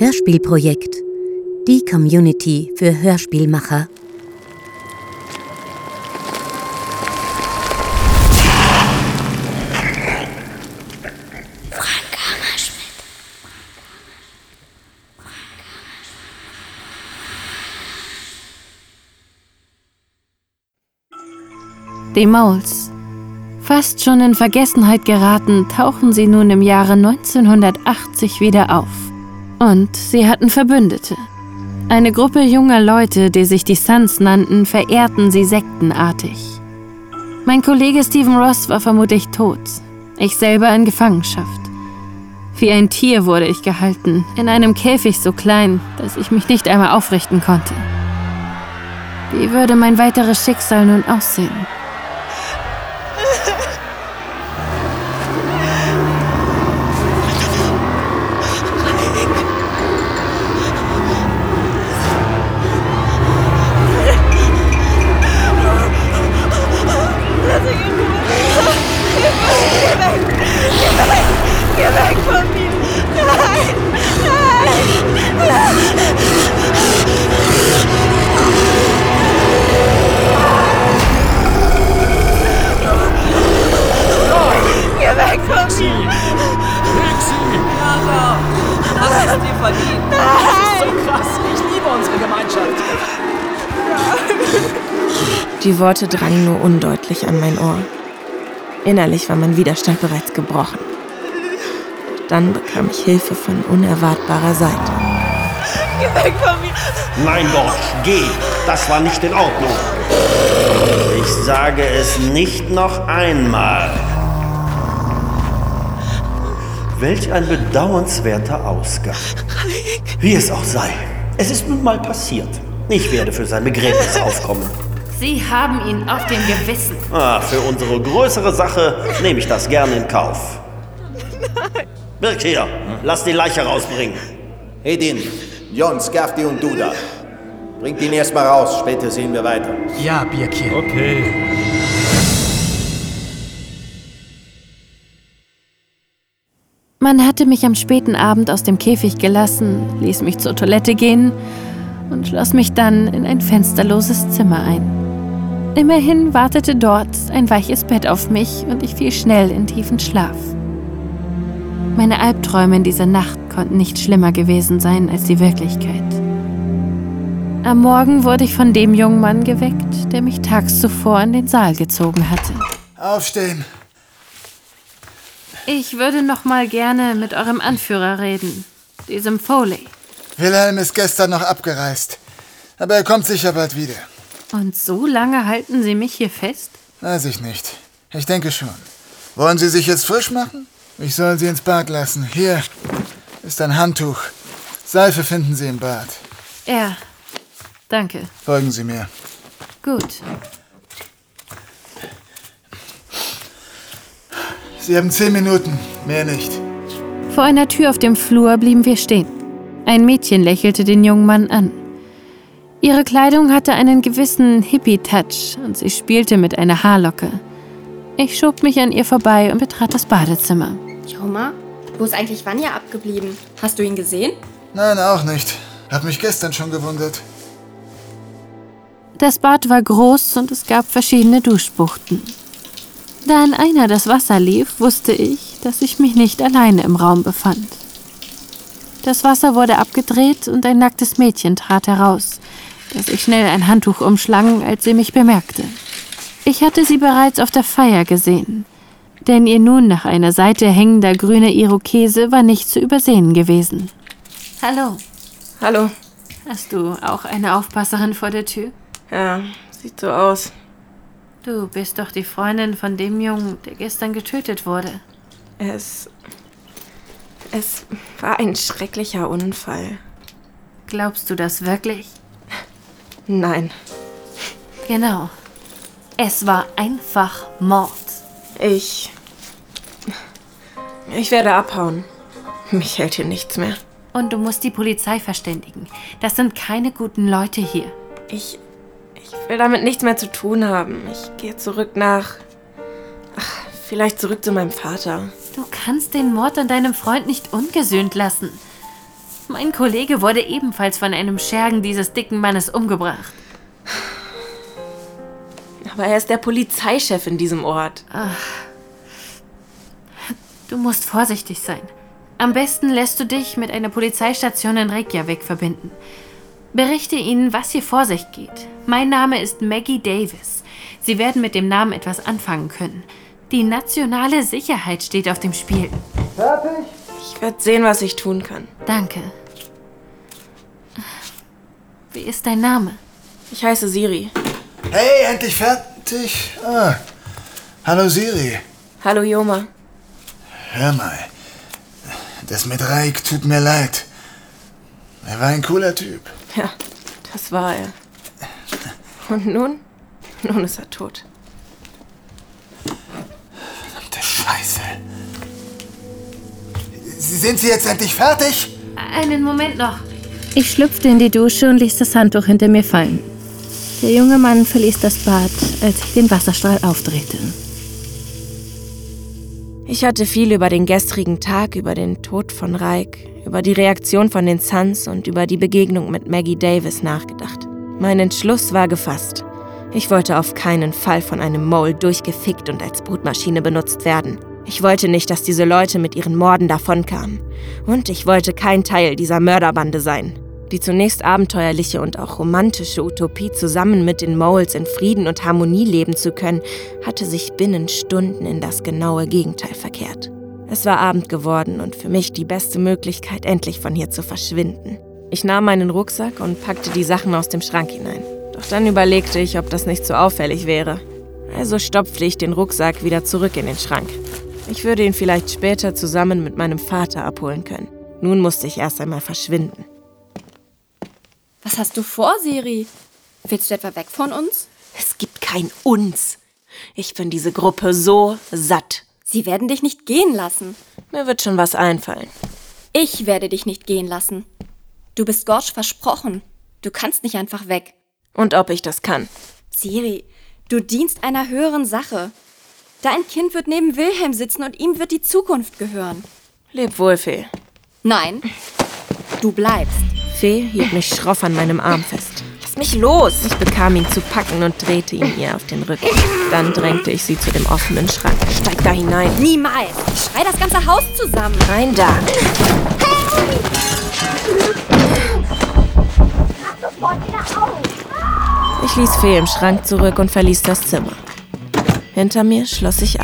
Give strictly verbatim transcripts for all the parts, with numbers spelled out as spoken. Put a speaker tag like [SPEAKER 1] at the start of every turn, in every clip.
[SPEAKER 1] Hörspielprojekt. Die Community für Hörspielmacher.
[SPEAKER 2] Frank Hammerschmidt.
[SPEAKER 3] Die Moles. Fast schon in Vergessenheit geraten, tauchen sie nun im Jahre neunzehnhundertachtzig wieder auf. Und sie hatten Verbündete. Eine Gruppe junger Leute, die sich die Sons nannten, verehrten sie sektenartig. Mein Kollege Stephen Ross war vermutlich tot, ich selber in Gefangenschaft. Wie ein Tier wurde ich gehalten, in einem Käfig so klein, dass ich mich nicht einmal aufrichten konnte. Wie würde mein weiteres Schicksal nun aussehen?
[SPEAKER 4] Die Worte drangen nur undeutlich an mein Ohr. Innerlich war mein Widerstand bereits gebrochen. Dann bekam ich Hilfe von unerwartbarer Seite.
[SPEAKER 2] Geh weg von mir!
[SPEAKER 5] Nein, George, geh! Das war nicht in Ordnung. Ich sage es nicht noch einmal. Welch ein bedauernswerter Ausgang. Wie es auch sei. Es ist nun mal passiert. Ich werde für sein Begräbnis aufkommen.
[SPEAKER 3] Sie haben ihn auf dem Gewissen.
[SPEAKER 5] Ah, für unsere größere Sache nehme ich das gerne in Kauf.
[SPEAKER 2] Nein.
[SPEAKER 5] Birk hier, lass die Leiche rausbringen.
[SPEAKER 6] Edin, Jon, Skafti und du da. Bringt ihn erst mal raus, später sehen wir weiter.
[SPEAKER 7] Ja, Birkir.
[SPEAKER 8] Okay.
[SPEAKER 3] Man hatte mich am späten Abend aus dem Käfig gelassen, ließ mich zur Toilette gehen und schloss mich dann in ein fensterloses Zimmer ein. Immerhin wartete dort ein weiches Bett auf mich und ich fiel schnell in tiefen Schlaf. Meine Albträume in dieser Nacht konnten nicht schlimmer gewesen sein als die Wirklichkeit. Am Morgen wurde ich von dem jungen Mann geweckt, der mich tags zuvor in den Saal gezogen hatte.
[SPEAKER 7] Aufstehen!
[SPEAKER 3] Ich würde noch mal gerne mit eurem Anführer reden, diesem Foley.
[SPEAKER 7] Wilhelm ist gestern noch abgereist, aber er kommt sicher bald wieder.
[SPEAKER 3] Und so lange halten Sie mich hier fest?
[SPEAKER 7] Weiß ich nicht. Ich denke schon. Wollen Sie sich jetzt frisch machen? Ich soll Sie ins Bad lassen. Hier ist ein Handtuch. Seife finden Sie im Bad.
[SPEAKER 3] Ja, danke.
[SPEAKER 7] Folgen Sie mir.
[SPEAKER 3] Gut.
[SPEAKER 7] Sie haben zehn Minuten, mehr nicht.
[SPEAKER 3] Vor einer Tür auf dem Flur blieben wir stehen. Ein Mädchen lächelte den jungen Mann an. Ihre Kleidung hatte einen gewissen Hippie-Touch und sie spielte mit einer Haarlocke. Ich schob mich an ihr vorbei und betrat das Badezimmer.
[SPEAKER 9] Joma, wo ist eigentlich Vanya abgeblieben? Hast du ihn gesehen?
[SPEAKER 7] Nein, auch nicht. Hab mich gestern schon gewundert.
[SPEAKER 3] Das Bad war groß und es gab verschiedene Duschbuchten. Da in einer das Wasser lief, wusste ich, dass ich mich nicht alleine im Raum befand. Das Wasser wurde abgedreht und ein nacktes Mädchen trat heraus, das ich schnell ein Handtuch umschlang, als sie mich bemerkte. Ich hatte sie bereits auf der Feier gesehen, denn ihr nun nach einer Seite hängender grüner Irokese war nicht zu übersehen gewesen. Hallo.
[SPEAKER 4] Hallo.
[SPEAKER 3] Hast du auch eine Aufpasserin vor der Tür?
[SPEAKER 4] Ja, sieht so aus.
[SPEAKER 3] Du bist doch die Freundin von dem Jungen, der gestern getötet wurde.
[SPEAKER 4] Es... Es war ein schrecklicher Unfall.
[SPEAKER 3] Glaubst du das wirklich?
[SPEAKER 4] Nein.
[SPEAKER 3] Genau. Es war einfach Mord.
[SPEAKER 4] Ich... Ich werde abhauen. Mich hält hier nichts mehr.
[SPEAKER 3] Und du musst die Polizei verständigen. Das sind keine guten Leute hier.
[SPEAKER 4] Ich... Ich will damit nichts mehr zu tun haben. Ich gehe zurück nach... Ach, vielleicht zurück zu meinem Vater.
[SPEAKER 3] Du kannst den Mord an deinem Freund nicht ungesühnt lassen. Mein Kollege wurde ebenfalls von einem Schergen dieses dicken Mannes umgebracht.
[SPEAKER 4] Aber er ist der Polizeichef in diesem Ort.
[SPEAKER 3] Ach. Du musst vorsichtig sein. Am besten lässt du dich mit einer Polizeistation in Reykjavik verbinden. Berichte ihnen, was hier vor sich geht. Mein Name ist Maggie Davis. Sie werden mit dem Namen etwas anfangen können. Die nationale Sicherheit steht auf dem Spiel.
[SPEAKER 7] Fertig?
[SPEAKER 4] Ich werde sehen, was ich tun kann.
[SPEAKER 3] Danke. Wie ist dein Name?
[SPEAKER 4] Ich heiße Siri.
[SPEAKER 7] Hey, endlich fertig? Ah. Hallo Siri.
[SPEAKER 4] Hallo Joma.
[SPEAKER 7] Hör mal, das mit Raik tut mir leid. Er war ein cooler Typ.
[SPEAKER 4] Ja, das war er. Und nun? Nun ist er tot.
[SPEAKER 7] Verdammte Scheiße. Sind Sie jetzt endlich fertig?
[SPEAKER 3] Einen Moment noch.
[SPEAKER 8] Ich schlüpfte in die Dusche und ließ das Handtuch hinter mir fallen. Der junge Mann verließ das Bad, als ich den Wasserstrahl aufdrehte.
[SPEAKER 4] Ich hatte viel über den gestrigen Tag, über den Tod von Raik, über die Reaktion von den Suns und über die Begegnung mit Maggie Davis nachgedacht. Mein Entschluss war gefasst. Ich wollte auf keinen Fall von einem Mole durchgefickt und als Brutmaschine benutzt werden. Ich wollte nicht, dass diese Leute mit ihren Morden davonkamen. Und ich wollte kein Teil dieser Mörderbande sein. Die zunächst abenteuerliche und auch romantische Utopie, zusammen mit den Moles in Frieden und Harmonie leben zu können, hatte sich binnen Stunden in das genaue Gegenteil verkehrt. Es war Abend geworden und für mich die beste Möglichkeit, endlich von hier zu verschwinden. Ich nahm meinen Rucksack und packte die Sachen aus dem Schrank hinein. Doch dann überlegte ich, ob das nicht so auffällig wäre. Also stopfte ich den Rucksack wieder zurück in den Schrank. Ich würde ihn vielleicht später zusammen mit meinem Vater abholen können. Nun musste ich erst einmal verschwinden.
[SPEAKER 9] Was hast du vor, Siri? Willst du etwa weg von uns?
[SPEAKER 4] Es gibt kein Uns. Ich bin diese Gruppe so satt.
[SPEAKER 9] Sie werden dich nicht gehen lassen.
[SPEAKER 4] Mir wird schon was einfallen.
[SPEAKER 9] Ich werde dich nicht gehen lassen. Du bist Gorge versprochen. Du kannst nicht einfach weg.
[SPEAKER 4] Und ob ich das kann?
[SPEAKER 9] Siri, du dienst einer höheren Sache. Dein Kind wird neben Wilhelm sitzen und ihm wird die Zukunft gehören.
[SPEAKER 4] Leb wohl, Fee.
[SPEAKER 9] Nein, du bleibst.
[SPEAKER 4] Fee hielt mich schroff an meinem Arm fest. Lass mich los! Ich bekam ihn zu packen und drehte ihn ihr auf den Rücken. Dann drängte ich sie zu dem offenen Schrank. Steig da hinein.
[SPEAKER 9] Niemals! Ich schrei das ganze Haus zusammen.
[SPEAKER 4] Rein da. Ich ließ Fee im Schrank zurück und verließ das Zimmer. Hinter mir schloss ich ab.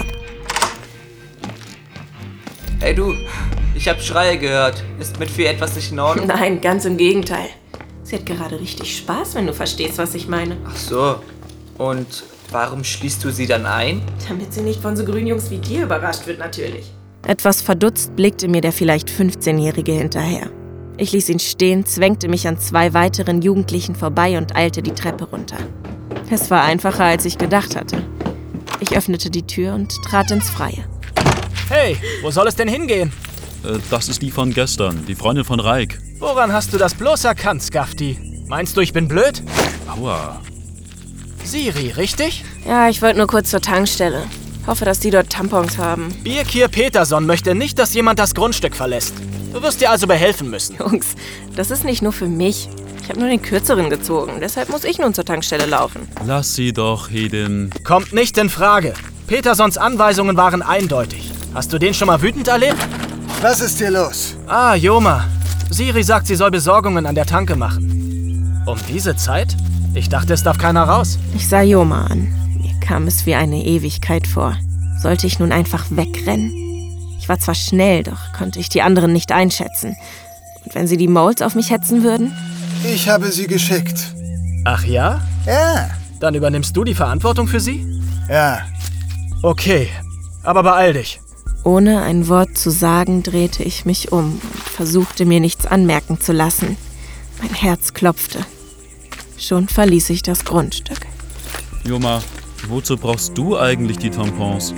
[SPEAKER 10] Hey du, ich hab Schreie gehört. Ist mit Fee etwas nicht in Ordnung?
[SPEAKER 4] Nein, ganz im Gegenteil. Sie hat gerade richtig Spaß, wenn du verstehst, was ich meine.
[SPEAKER 10] Ach so. Und warum schließt du sie dann ein?
[SPEAKER 4] Damit sie nicht von so grünen Jungs wie dir überrascht wird, natürlich. Etwas verdutzt blickte mir der vielleicht fünfzehnjährige hinterher. Ich ließ ihn stehen, zwängte mich an zwei weiteren Jugendlichen vorbei und eilte die Treppe runter. Es war einfacher, als ich gedacht hatte. Ich öffnete die Tür und trat ins Freie.
[SPEAKER 11] Hey, wo soll es denn hingehen?
[SPEAKER 12] Äh, das ist die von gestern, die Freundin von Raik.
[SPEAKER 11] Woran hast du das bloß erkannt, Skafti? Meinst du, ich bin blöd?
[SPEAKER 12] Aua.
[SPEAKER 11] Siri, richtig?
[SPEAKER 4] Ja, ich wollte nur kurz zur Tankstelle. Hoffe, dass die dort Tampons haben.
[SPEAKER 11] Birkir Peterson möchte nicht, dass jemand das Grundstück verlässt. Du wirst dir also behelfen müssen.
[SPEAKER 4] Jungs, das ist nicht nur für mich. Ich habe nur den Kürzeren gezogen. Deshalb muss ich nun zur Tankstelle laufen.
[SPEAKER 12] Lass sie doch, Hedin.
[SPEAKER 11] Kommt nicht in Frage. Petersons Anweisungen waren eindeutig. Hast du den schon mal wütend erlebt?
[SPEAKER 7] Was ist hier los?
[SPEAKER 11] Ah, Joma. Siri sagt, sie soll Besorgungen an der Tanke machen. Um diese Zeit? Ich dachte, es darf keiner raus.
[SPEAKER 4] Ich sah Joma an. Mir kam es wie eine Ewigkeit vor. Sollte ich nun einfach wegrennen? Ich war zwar schnell, doch konnte ich die anderen nicht einschätzen. Und wenn sie die Moles auf mich hetzen würden?
[SPEAKER 7] Ich habe sie geschickt.
[SPEAKER 11] Ach ja?
[SPEAKER 7] Ja.
[SPEAKER 11] Dann übernimmst du die Verantwortung für sie?
[SPEAKER 7] Ja.
[SPEAKER 11] Okay, aber beeil dich.
[SPEAKER 4] Ohne ein Wort zu sagen, drehte ich mich um und versuchte mir nichts anmerken zu lassen. Mein Herz klopfte. Schon verließ ich das Grundstück.
[SPEAKER 12] Joma, wozu brauchst du eigentlich die Tampons?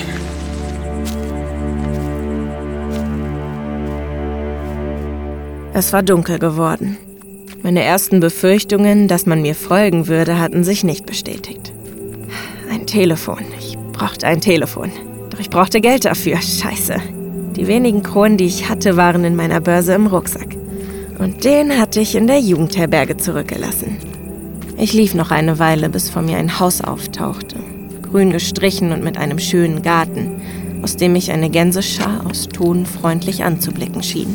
[SPEAKER 4] Es war dunkel geworden. Meine ersten Befürchtungen, dass man mir folgen würde, hatten sich nicht bestätigt. Ein Telefon. Ich brauchte ein Telefon. Doch ich brauchte Geld dafür. Scheiße. Die wenigen Kronen, die ich hatte, waren in meiner Börse im Rucksack. Und den hatte ich in der Jugendherberge zurückgelassen. Ich lief noch eine Weile, bis vor mir ein Haus auftauchte. Grün gestrichen und mit einem schönen Garten, aus dem mich eine Gänseschar aus Ton freundlich anzublicken schien.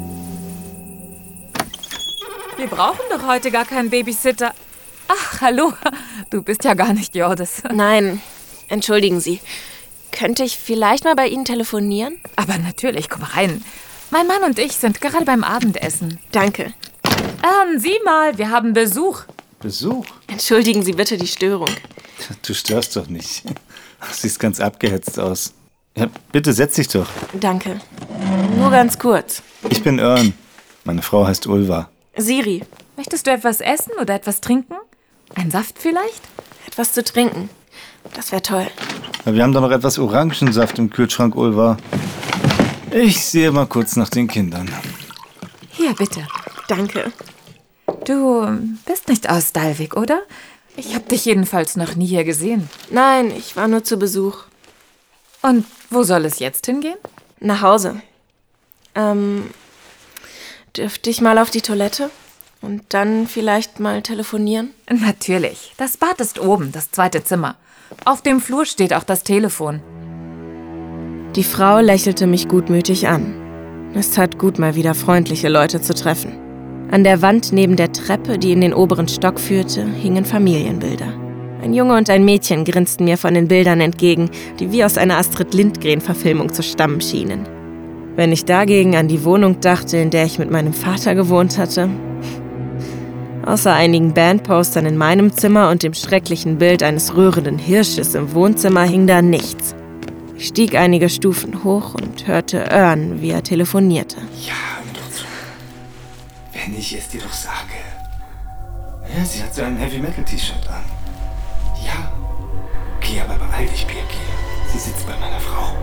[SPEAKER 13] Wir brauchen doch heute gar keinen Babysitter. Ach, hallo. Du bist ja gar nicht Jordis.
[SPEAKER 4] Nein, entschuldigen Sie. Könnte ich vielleicht mal bei Ihnen telefonieren?
[SPEAKER 13] Aber natürlich, komm rein. Mein Mann und ich sind gerade beim Abendessen.
[SPEAKER 4] Danke.
[SPEAKER 13] Ähm, sieh mal, wir haben Besuch.
[SPEAKER 14] Besuch?
[SPEAKER 4] Entschuldigen Sie bitte die Störung.
[SPEAKER 14] Du störst doch nicht. Du siehst ganz abgehetzt aus. Ja, bitte setz dich doch.
[SPEAKER 4] Danke. Nur ganz kurz.
[SPEAKER 14] Ich bin Ern. Meine Frau heißt Ulva.
[SPEAKER 4] Siri.
[SPEAKER 13] Möchtest du etwas essen oder etwas trinken? Ein Saft vielleicht?
[SPEAKER 4] Etwas zu trinken. Das wäre toll.
[SPEAKER 14] Ja, wir haben doch noch etwas Orangensaft im Kühlschrank, Ulva. Ich sehe mal kurz nach den Kindern.
[SPEAKER 13] Hier, bitte.
[SPEAKER 4] Danke.
[SPEAKER 13] Du bist nicht aus Dalvik, oder? Ich habe dich jedenfalls noch nie hier gesehen.
[SPEAKER 4] Nein, ich war nur zu Besuch.
[SPEAKER 13] Und wo soll es jetzt hingehen?
[SPEAKER 4] Nach Hause. Ähm, dürfte ich mal auf die Toilette? Und dann vielleicht mal telefonieren?
[SPEAKER 13] Natürlich. Das Bad ist oben, das zweite Zimmer. Auf dem Flur steht auch das Telefon.
[SPEAKER 4] Die Frau lächelte mich gutmütig an. Es tat gut, mal wieder freundliche Leute zu treffen. An der Wand neben der Treppe, die in den oberen Stock führte, hingen Familienbilder. Ein Junge und ein Mädchen grinsten mir von den Bildern entgegen, die wie aus einer Astrid Lindgren-Verfilmung zu stammen schienen. Wenn ich dagegen an die Wohnung dachte, in der ich mit meinem Vater gewohnt hatte... Außer einigen Bandpostern in meinem Zimmer und dem schrecklichen Bild eines rührenden Hirsches im Wohnzimmer hing da nichts. Ich stieg einige Stufen hoch und hörte Ern, wie er telefonierte.
[SPEAKER 7] Ja, wenn ich es dir doch sage. Ja, sie hat so ein Heavy-Metal-T-Shirt an. Ja. Okay, aber beeil dich, Birki. Sie sitzt bei meiner Frau.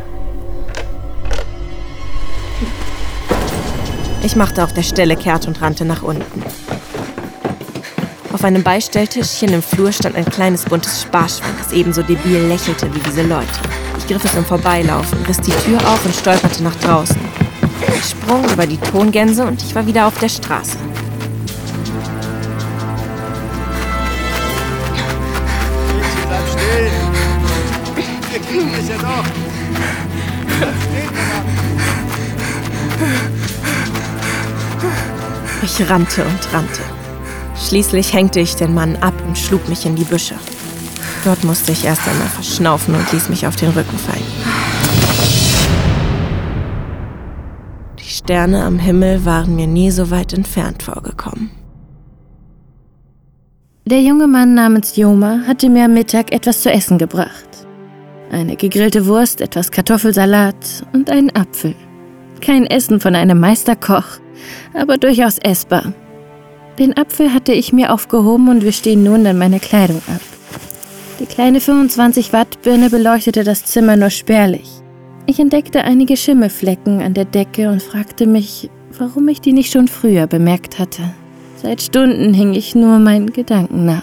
[SPEAKER 4] Ich machte auf der Stelle kehrt und rannte nach unten. Auf einem Beistelltischchen im Flur stand ein kleines buntes Sparschwein, das ebenso debil lächelte wie diese Leute. Ich griff es im Vorbeilaufen, riss die Tür auf und stolperte nach draußen. Ich sprang über die Tongänse und ich war wieder auf der Straße.
[SPEAKER 7] Bleib still! Wir kriegen es ja noch!
[SPEAKER 4] Ich rannte und rannte. Schließlich hängte ich den Mann ab und schlug mich in die Büsche. Dort musste ich erst einmal verschnaufen und ließ mich auf den Rücken fallen. Die Sterne am Himmel waren mir nie so weit entfernt vorgekommen.
[SPEAKER 8] Der junge Mann namens Joma hatte mir am Mittag etwas zu essen gebracht. Eine gegrillte Wurst, etwas Kartoffelsalat und einen Apfel. Kein Essen von einem Meisterkoch, aber durchaus essbar. Den Apfel hatte ich mir aufgehoben und wischte ihn nun an meine Kleidung ab. Die kleine fünfundzwanzig Watt Birne beleuchtete das Zimmer nur spärlich. Ich entdeckte einige Schimmelflecken an der Decke und fragte mich, warum ich die nicht schon früher bemerkt hatte. Seit Stunden hing ich nur meinen Gedanken nach.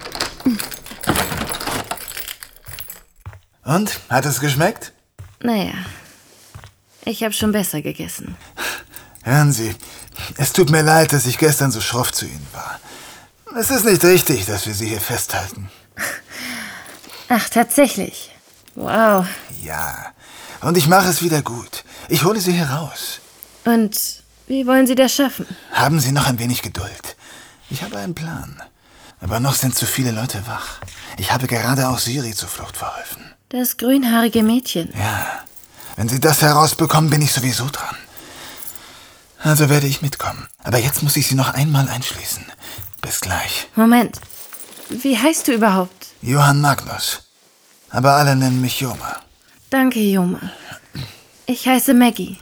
[SPEAKER 7] Und? Hat es geschmeckt?
[SPEAKER 8] Naja, ich habe schon besser gegessen.
[SPEAKER 7] Hören Sie, es tut mir leid, dass ich gestern so schroff zu Ihnen war. Es ist nicht richtig, dass wir Sie hier festhalten.
[SPEAKER 8] Ach, tatsächlich. Wow.
[SPEAKER 7] Ja, und ich mache es wieder gut. Ich hole Sie hier raus.
[SPEAKER 8] Und wie wollen Sie das schaffen?
[SPEAKER 7] Haben Sie noch ein wenig Geduld. Ich habe einen Plan. Aber noch sind zu viele Leute wach. Ich habe gerade auch Siri zur Flucht verholfen.
[SPEAKER 8] Das grünhaarige Mädchen.
[SPEAKER 7] Ja, wenn Sie das herausbekommen, bin ich sowieso dran. Also werde ich mitkommen. Aber jetzt muss ich Sie noch einmal einschließen. Bis gleich.
[SPEAKER 8] Moment. Wie heißt du überhaupt?
[SPEAKER 7] Johann Magnus. Aber alle nennen mich Joma.
[SPEAKER 8] Danke, Joma. Ich heiße Maggie.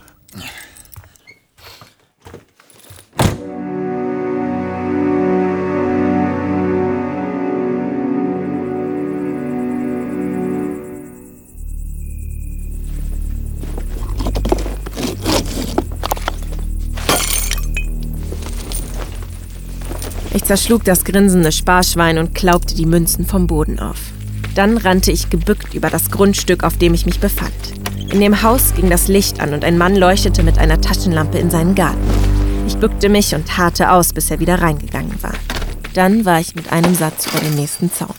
[SPEAKER 4] Ich zerschlug das grinsende Sparschwein und klaubte die Münzen vom Boden auf. Dann rannte ich gebückt über das Grundstück, auf dem ich mich befand. In dem Haus ging das Licht an und ein Mann leuchtete mit einer Taschenlampe in seinen Garten. Ich spuckte mich und harrte aus, bis er wieder reingegangen war. Dann war ich mit einem Satz vor dem nächsten Zaun.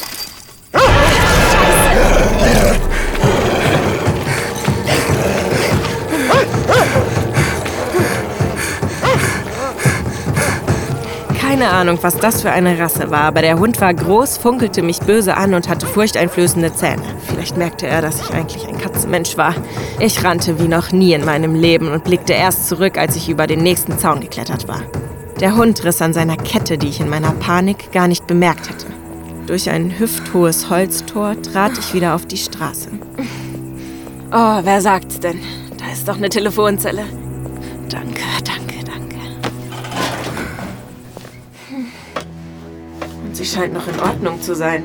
[SPEAKER 4] Keine Ahnung, was das für eine Rasse war, aber der Hund war groß, funkelte mich böse an und hatte furchteinflößende Zähne. Vielleicht merkte er, dass ich eigentlich ein Katzenmensch war. Ich rannte wie noch nie in meinem Leben und blickte erst zurück, als ich über den nächsten Zaun geklettert war. Der Hund riss an seiner Kette, die ich in meiner Panik gar nicht bemerkt hatte. Durch ein hüfthohes Holztor trat ich wieder auf die Straße. Oh, wer sagt's denn? Da ist doch eine Telefonzelle. Danke, danke, danke. Und sie scheint noch in Ordnung zu sein.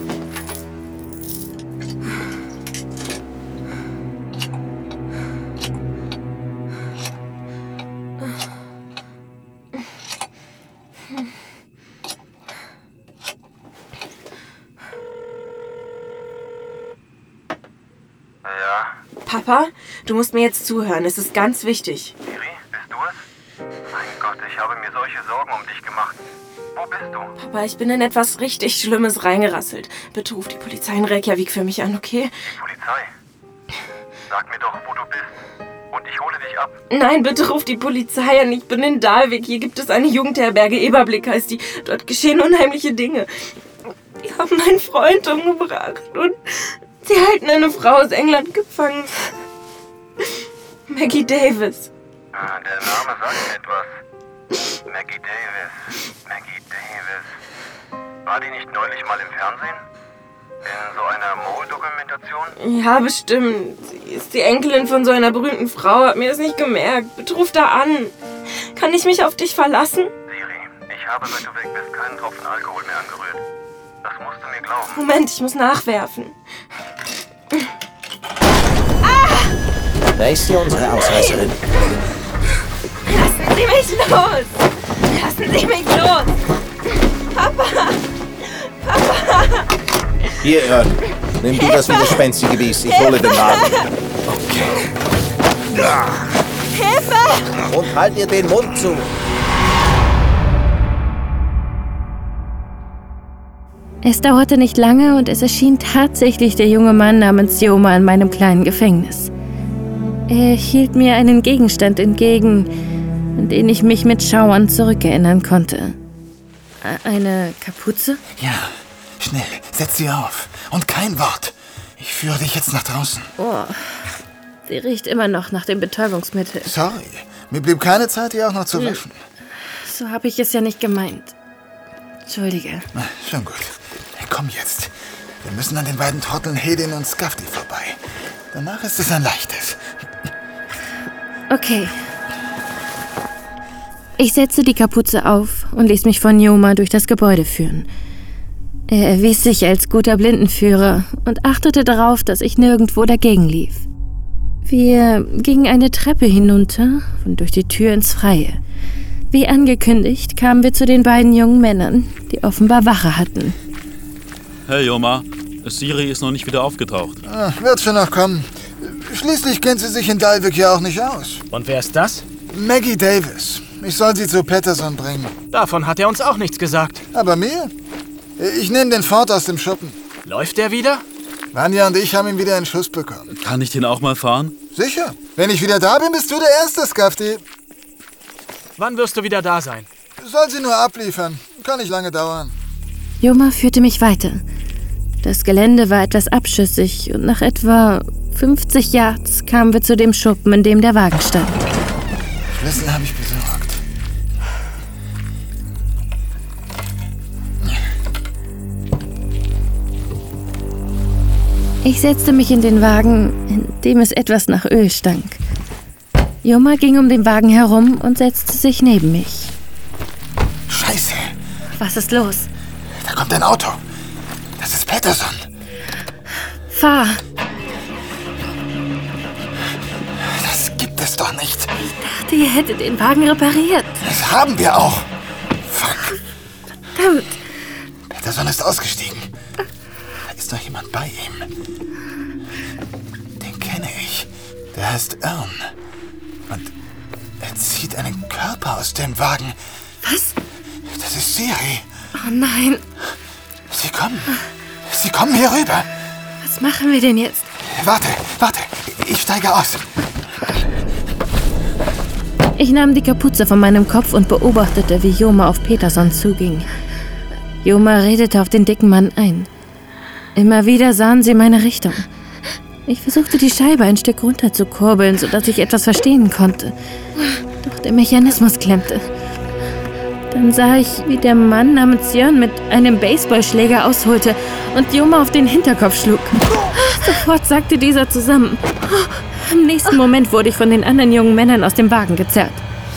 [SPEAKER 4] Papa, du musst mir jetzt zuhören. Es ist ganz wichtig.
[SPEAKER 15] Siri, bist du es? Mein Gott, ich habe mir solche Sorgen um dich gemacht. Wo bist du?
[SPEAKER 4] Papa, ich bin in etwas richtig Schlimmes reingerasselt. Bitte ruf die Polizei in Reykjavik für mich an, okay?
[SPEAKER 15] Die Polizei? Sag mir doch, wo du bist. Und ich hole dich ab.
[SPEAKER 4] Nein, bitte ruf die Polizei an. Ich bin in Dalvik. Hier gibt es eine Jugendherberge. Eberblick heißt die. Dort geschehen unheimliche Dinge. Die haben meinen Freund umgebracht und sie halten eine Frau aus England gefangen. Maggie Davis.
[SPEAKER 15] Ah, der Name sagt mir etwas. Maggie Davis. Maggie Davis. War die nicht neulich mal im Fernsehen? In so einer Mole-Dokumentation?
[SPEAKER 4] Ja, bestimmt. Sie ist die Enkelin von so einer berühmten Frau. Hat mir das nicht gemerkt. Bitte ruf da an. Kann ich mich auf dich verlassen?
[SPEAKER 15] Siri, ich habe, seit du weg bist, keinen Tropfen Alkohol mehr angerührt. Das musst du mir glauben.
[SPEAKER 4] Moment, ich muss nachwerfen.
[SPEAKER 6] Da ist sie, unsere Ausreißerin.
[SPEAKER 4] Lassen Sie mich los! Lassen Sie mich los! Papa! Papa!
[SPEAKER 6] Hier, Ern. Nimm du das widerspenstige Biest. Ich hole den Wagen. Okay.
[SPEAKER 4] Hilfe!
[SPEAKER 6] Und halt ihr den Mund zu.
[SPEAKER 8] Es dauerte nicht lange und es erschien tatsächlich der junge Mann namens Joma in meinem kleinen Gefängnis. Er hielt mir einen Gegenstand entgegen, an den ich mich mit Schauern zurückerinnern konnte. Eine Kapuze?
[SPEAKER 7] Ja, schnell, setz sie auf. Und kein Wort. Ich führe dich jetzt nach draußen.
[SPEAKER 8] Oh, sie riecht immer noch nach dem Betäubungsmittel.
[SPEAKER 7] Sorry, mir blieb keine Zeit, die auch noch zu waschen.
[SPEAKER 8] So habe ich es ja nicht gemeint. Entschuldige.
[SPEAKER 7] Na, schon gut. Komm jetzt. Wir müssen an den beiden Trotteln Hedin und Skafti vorbei. Danach ist es ein leichtes.
[SPEAKER 8] Okay. Ich setzte die Kapuze auf und ließ mich von Joma durch das Gebäude führen. Er erwies sich als guter Blindenführer und achtete darauf, dass ich nirgendwo dagegen lief. Wir gingen eine Treppe hinunter und durch die Tür ins Freie. Wie angekündigt kamen wir zu den beiden jungen Männern, die offenbar Wache hatten.
[SPEAKER 12] Hey Joma, Siri ist noch nicht wieder aufgetaucht.
[SPEAKER 7] Ah, wird schon noch kommen. Schließlich kennt sie sich in Dalvik ja auch nicht aus.
[SPEAKER 11] Und wer ist das?
[SPEAKER 7] Maggie Davis. Ich soll sie zu Patterson bringen.
[SPEAKER 11] Davon hat er uns auch nichts gesagt.
[SPEAKER 7] Aber mir? Ich nehme den Ford aus dem Schuppen.
[SPEAKER 11] Läuft der wieder?
[SPEAKER 7] Vanya und ich haben ihn wieder in Schuss bekommen.
[SPEAKER 12] Kann ich den auch mal fahren?
[SPEAKER 7] Sicher. Wenn ich wieder da bin, bist du der Erste, Skafti.
[SPEAKER 11] Wann wirst du wieder da sein?
[SPEAKER 7] Soll sie nur abliefern. Kann nicht lange dauern.
[SPEAKER 8] Joma führte mich weiter. Das Gelände war etwas abschüssig und nach etwa fünfzig Yards kamen wir zu dem Schuppen, in dem der Wagen stand.
[SPEAKER 7] Schlüssel habe ich besorgt.
[SPEAKER 8] Ich setzte mich in den Wagen, in dem es etwas nach Öl stank. Joma ging um den Wagen herum und setzte sich neben mich.
[SPEAKER 7] Scheiße.
[SPEAKER 8] Was ist los?
[SPEAKER 7] Da kommt ein Auto. Das ist Patterson.
[SPEAKER 8] Fahr.
[SPEAKER 7] Das gibt es doch nicht.
[SPEAKER 8] Ich dachte, ihr hättet den Wagen repariert.
[SPEAKER 7] Das haben wir auch. Fuck.
[SPEAKER 8] Verdammt.
[SPEAKER 7] Patterson ist ausgestiegen. Da ist noch jemand bei ihm. Den kenne ich. Der heißt Ern. Und Er zieht einen Körper aus dem Wagen.
[SPEAKER 8] Was?
[SPEAKER 7] Das ist Siri.
[SPEAKER 8] Oh nein.
[SPEAKER 7] Sie kommen. Sie kommen hier rüber.
[SPEAKER 8] Was machen wir denn jetzt?
[SPEAKER 7] Warte, warte. Ich steige aus.
[SPEAKER 8] Ich nahm die Kapuze von meinem Kopf und beobachtete, wie Joma auf Peterson zuging. Joma redete auf den dicken Mann ein. Immer wieder sahen sie meine Richtung. Ich versuchte, die Scheibe ein Stück runter zu kurbeln, sodass ich etwas verstehen konnte. Doch der Mechanismus klemmte. Dann sah ich, wie der Mann namens Jörn mit einem Baseballschläger ausholte und Joma auf den Hinterkopf schlug. Sofort sackte dieser zusammen. Im nächsten Moment wurde ich von den anderen jungen Männern aus dem Wagen gezerrt.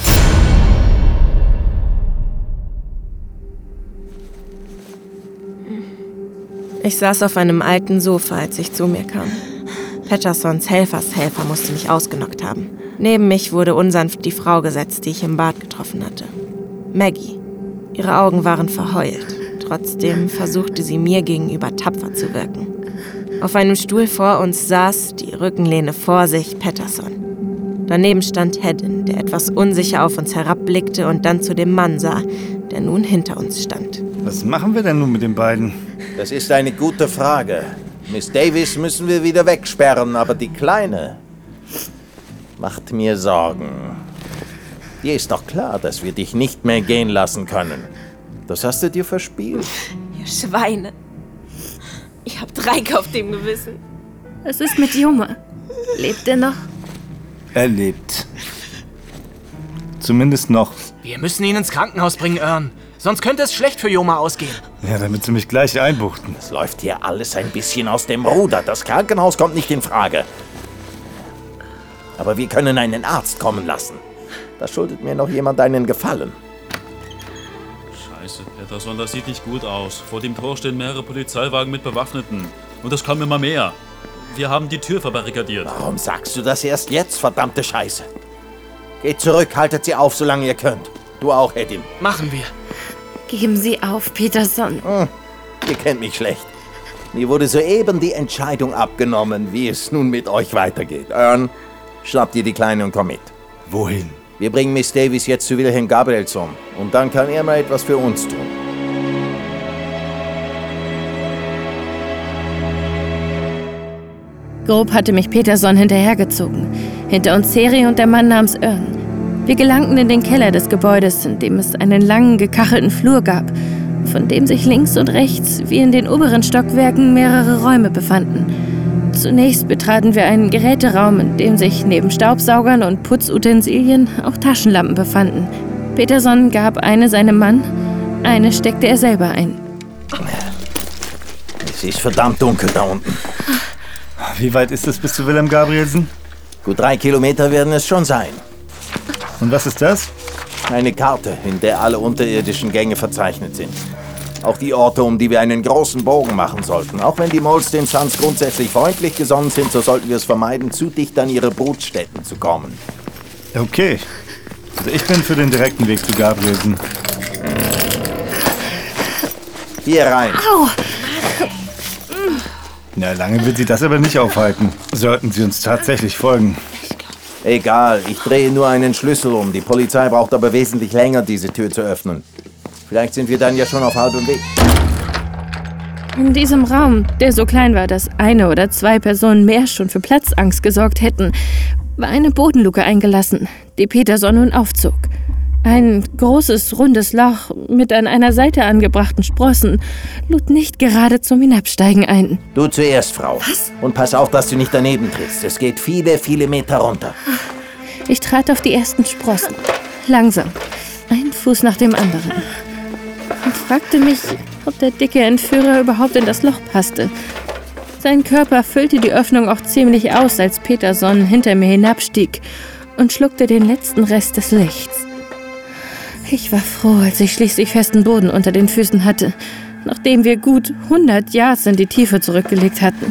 [SPEAKER 4] Ich saß auf einem alten Sofa, als ich zu mir kam. Pattersons Helfershelfer musste mich ausgenockt haben. Neben mich wurde unsanft die Frau gesetzt, die ich im Bad getroffen hatte. Maggie. Ihre Augen waren verheult. Trotzdem versuchte sie mir gegenüber tapfer zu wirken. Auf einem Stuhl vor uns saß, die Rückenlehne vor sich, Patterson. Daneben stand Hedden, der etwas unsicher auf uns herabblickte und dann zu dem Mann sah, der nun hinter uns stand.
[SPEAKER 14] Was machen wir denn nun mit den beiden?
[SPEAKER 6] Das ist eine gute Frage. Miss Davis müssen wir wieder wegsperren, aber die Kleine macht mir Sorgen. Dir ist doch klar, dass wir dich nicht mehr gehen lassen können. Das hast du dir verspielt.
[SPEAKER 9] Ihr Schweine. Ich hab Dreck auf dem Gewissen.
[SPEAKER 8] Was ist mit Joma? Lebt er noch?
[SPEAKER 14] Er lebt. Zumindest noch.
[SPEAKER 11] Wir müssen ihn ins Krankenhaus bringen, Ern. Sonst könnte es schlecht für Joma ausgehen.
[SPEAKER 14] Ja, damit sie mich gleich einbuchten.
[SPEAKER 6] Es läuft hier alles ein bisschen aus dem Ruder. Das Krankenhaus kommt nicht in Frage. Aber wir können einen Arzt kommen lassen. Da schuldet mir noch jemand einen Gefallen.
[SPEAKER 12] Scheiße, Patterson, das sieht nicht gut aus. Vor dem Tor stehen mehrere Polizeiwagen mit Bewaffneten. Und es kommen immer mehr. Wir haben die Tür verbarrikadiert.
[SPEAKER 6] Warum sagst du das erst jetzt, verdammte Scheiße? Geht zurück, haltet sie auf, solange ihr könnt. Du auch, Hedin.
[SPEAKER 11] Machen wir.
[SPEAKER 8] Geben Sie auf, Peterson.
[SPEAKER 6] Hm, ihr kennt mich schlecht. Mir wurde soeben die Entscheidung abgenommen, wie es nun mit euch weitergeht. Ern, schnapp dir die Kleine und komm mit.
[SPEAKER 14] Wohin?
[SPEAKER 6] Wir bringen Miss Davis jetzt zu Wilhelm Gabrielsson. Und dann kann er mal etwas für uns tun.
[SPEAKER 8] Grob hatte mich Peterson hinterhergezogen. Hinter uns Seri und der Mann namens Ern. Wir gelangten in den Keller des Gebäudes, in dem es einen langen, gekachelten Flur gab, von dem sich links und rechts, wie in den oberen Stockwerken, mehrere Räume befanden. Zunächst betraten wir einen Geräteraum, in dem sich neben Staubsaugern und Putzutensilien auch Taschenlampen befanden. Peterson gab eine seinem Mann, eine steckte er selber ein.
[SPEAKER 6] Es ist verdammt dunkel da unten.
[SPEAKER 14] Wie weit ist es bis zu Wilhelm Gabrielsen?
[SPEAKER 6] Gut drei Kilometer werden es schon sein.
[SPEAKER 14] Und was ist das?
[SPEAKER 6] Eine Karte, in der alle unterirdischen Gänge verzeichnet sind. Auch die Orte, um die wir einen großen Bogen machen sollten. Auch wenn die Moles den Suns grundsätzlich freundlich gesonnen sind, so sollten wir es vermeiden, zu dicht an ihre Brutstätten zu kommen.
[SPEAKER 14] Okay. Also ich bin für den direkten Weg zu Gabrielsen.
[SPEAKER 6] Hier rein.
[SPEAKER 8] Au!
[SPEAKER 14] Na, lange wird sie das aber nicht aufhalten. Sollten sie uns tatsächlich folgen.
[SPEAKER 6] Egal, ich drehe nur einen Schlüssel um. Die Polizei braucht aber wesentlich länger, diese Tür zu öffnen. Vielleicht sind wir dann ja schon auf halbem Weg.
[SPEAKER 8] In diesem Raum, der so klein war, dass eine oder zwei Personen mehr schon für Platzangst gesorgt hätten, war eine Bodenluke eingelassen, die Peterson nun aufzog. Ein großes, rundes Loch mit an einer Seite angebrachten Sprossen lud nicht gerade zum Hinabsteigen ein.
[SPEAKER 6] Du zuerst, Frau.
[SPEAKER 8] Was?
[SPEAKER 6] Und pass auf, dass du nicht daneben trittst. Es geht viele, viele Meter runter.
[SPEAKER 8] Ich trat auf die ersten Sprossen. Langsam. Ein Fuß nach dem anderen. Und fragte mich, ob der dicke Entführer überhaupt in das Loch passte. Sein Körper füllte die Öffnung auch ziemlich aus, als Peterson hinter mir hinabstieg und schluckte den letzten Rest des Lichts. Ich war froh, als ich schließlich festen Boden unter den Füßen hatte, nachdem wir gut hundert Yards in die Tiefe zurückgelegt hatten.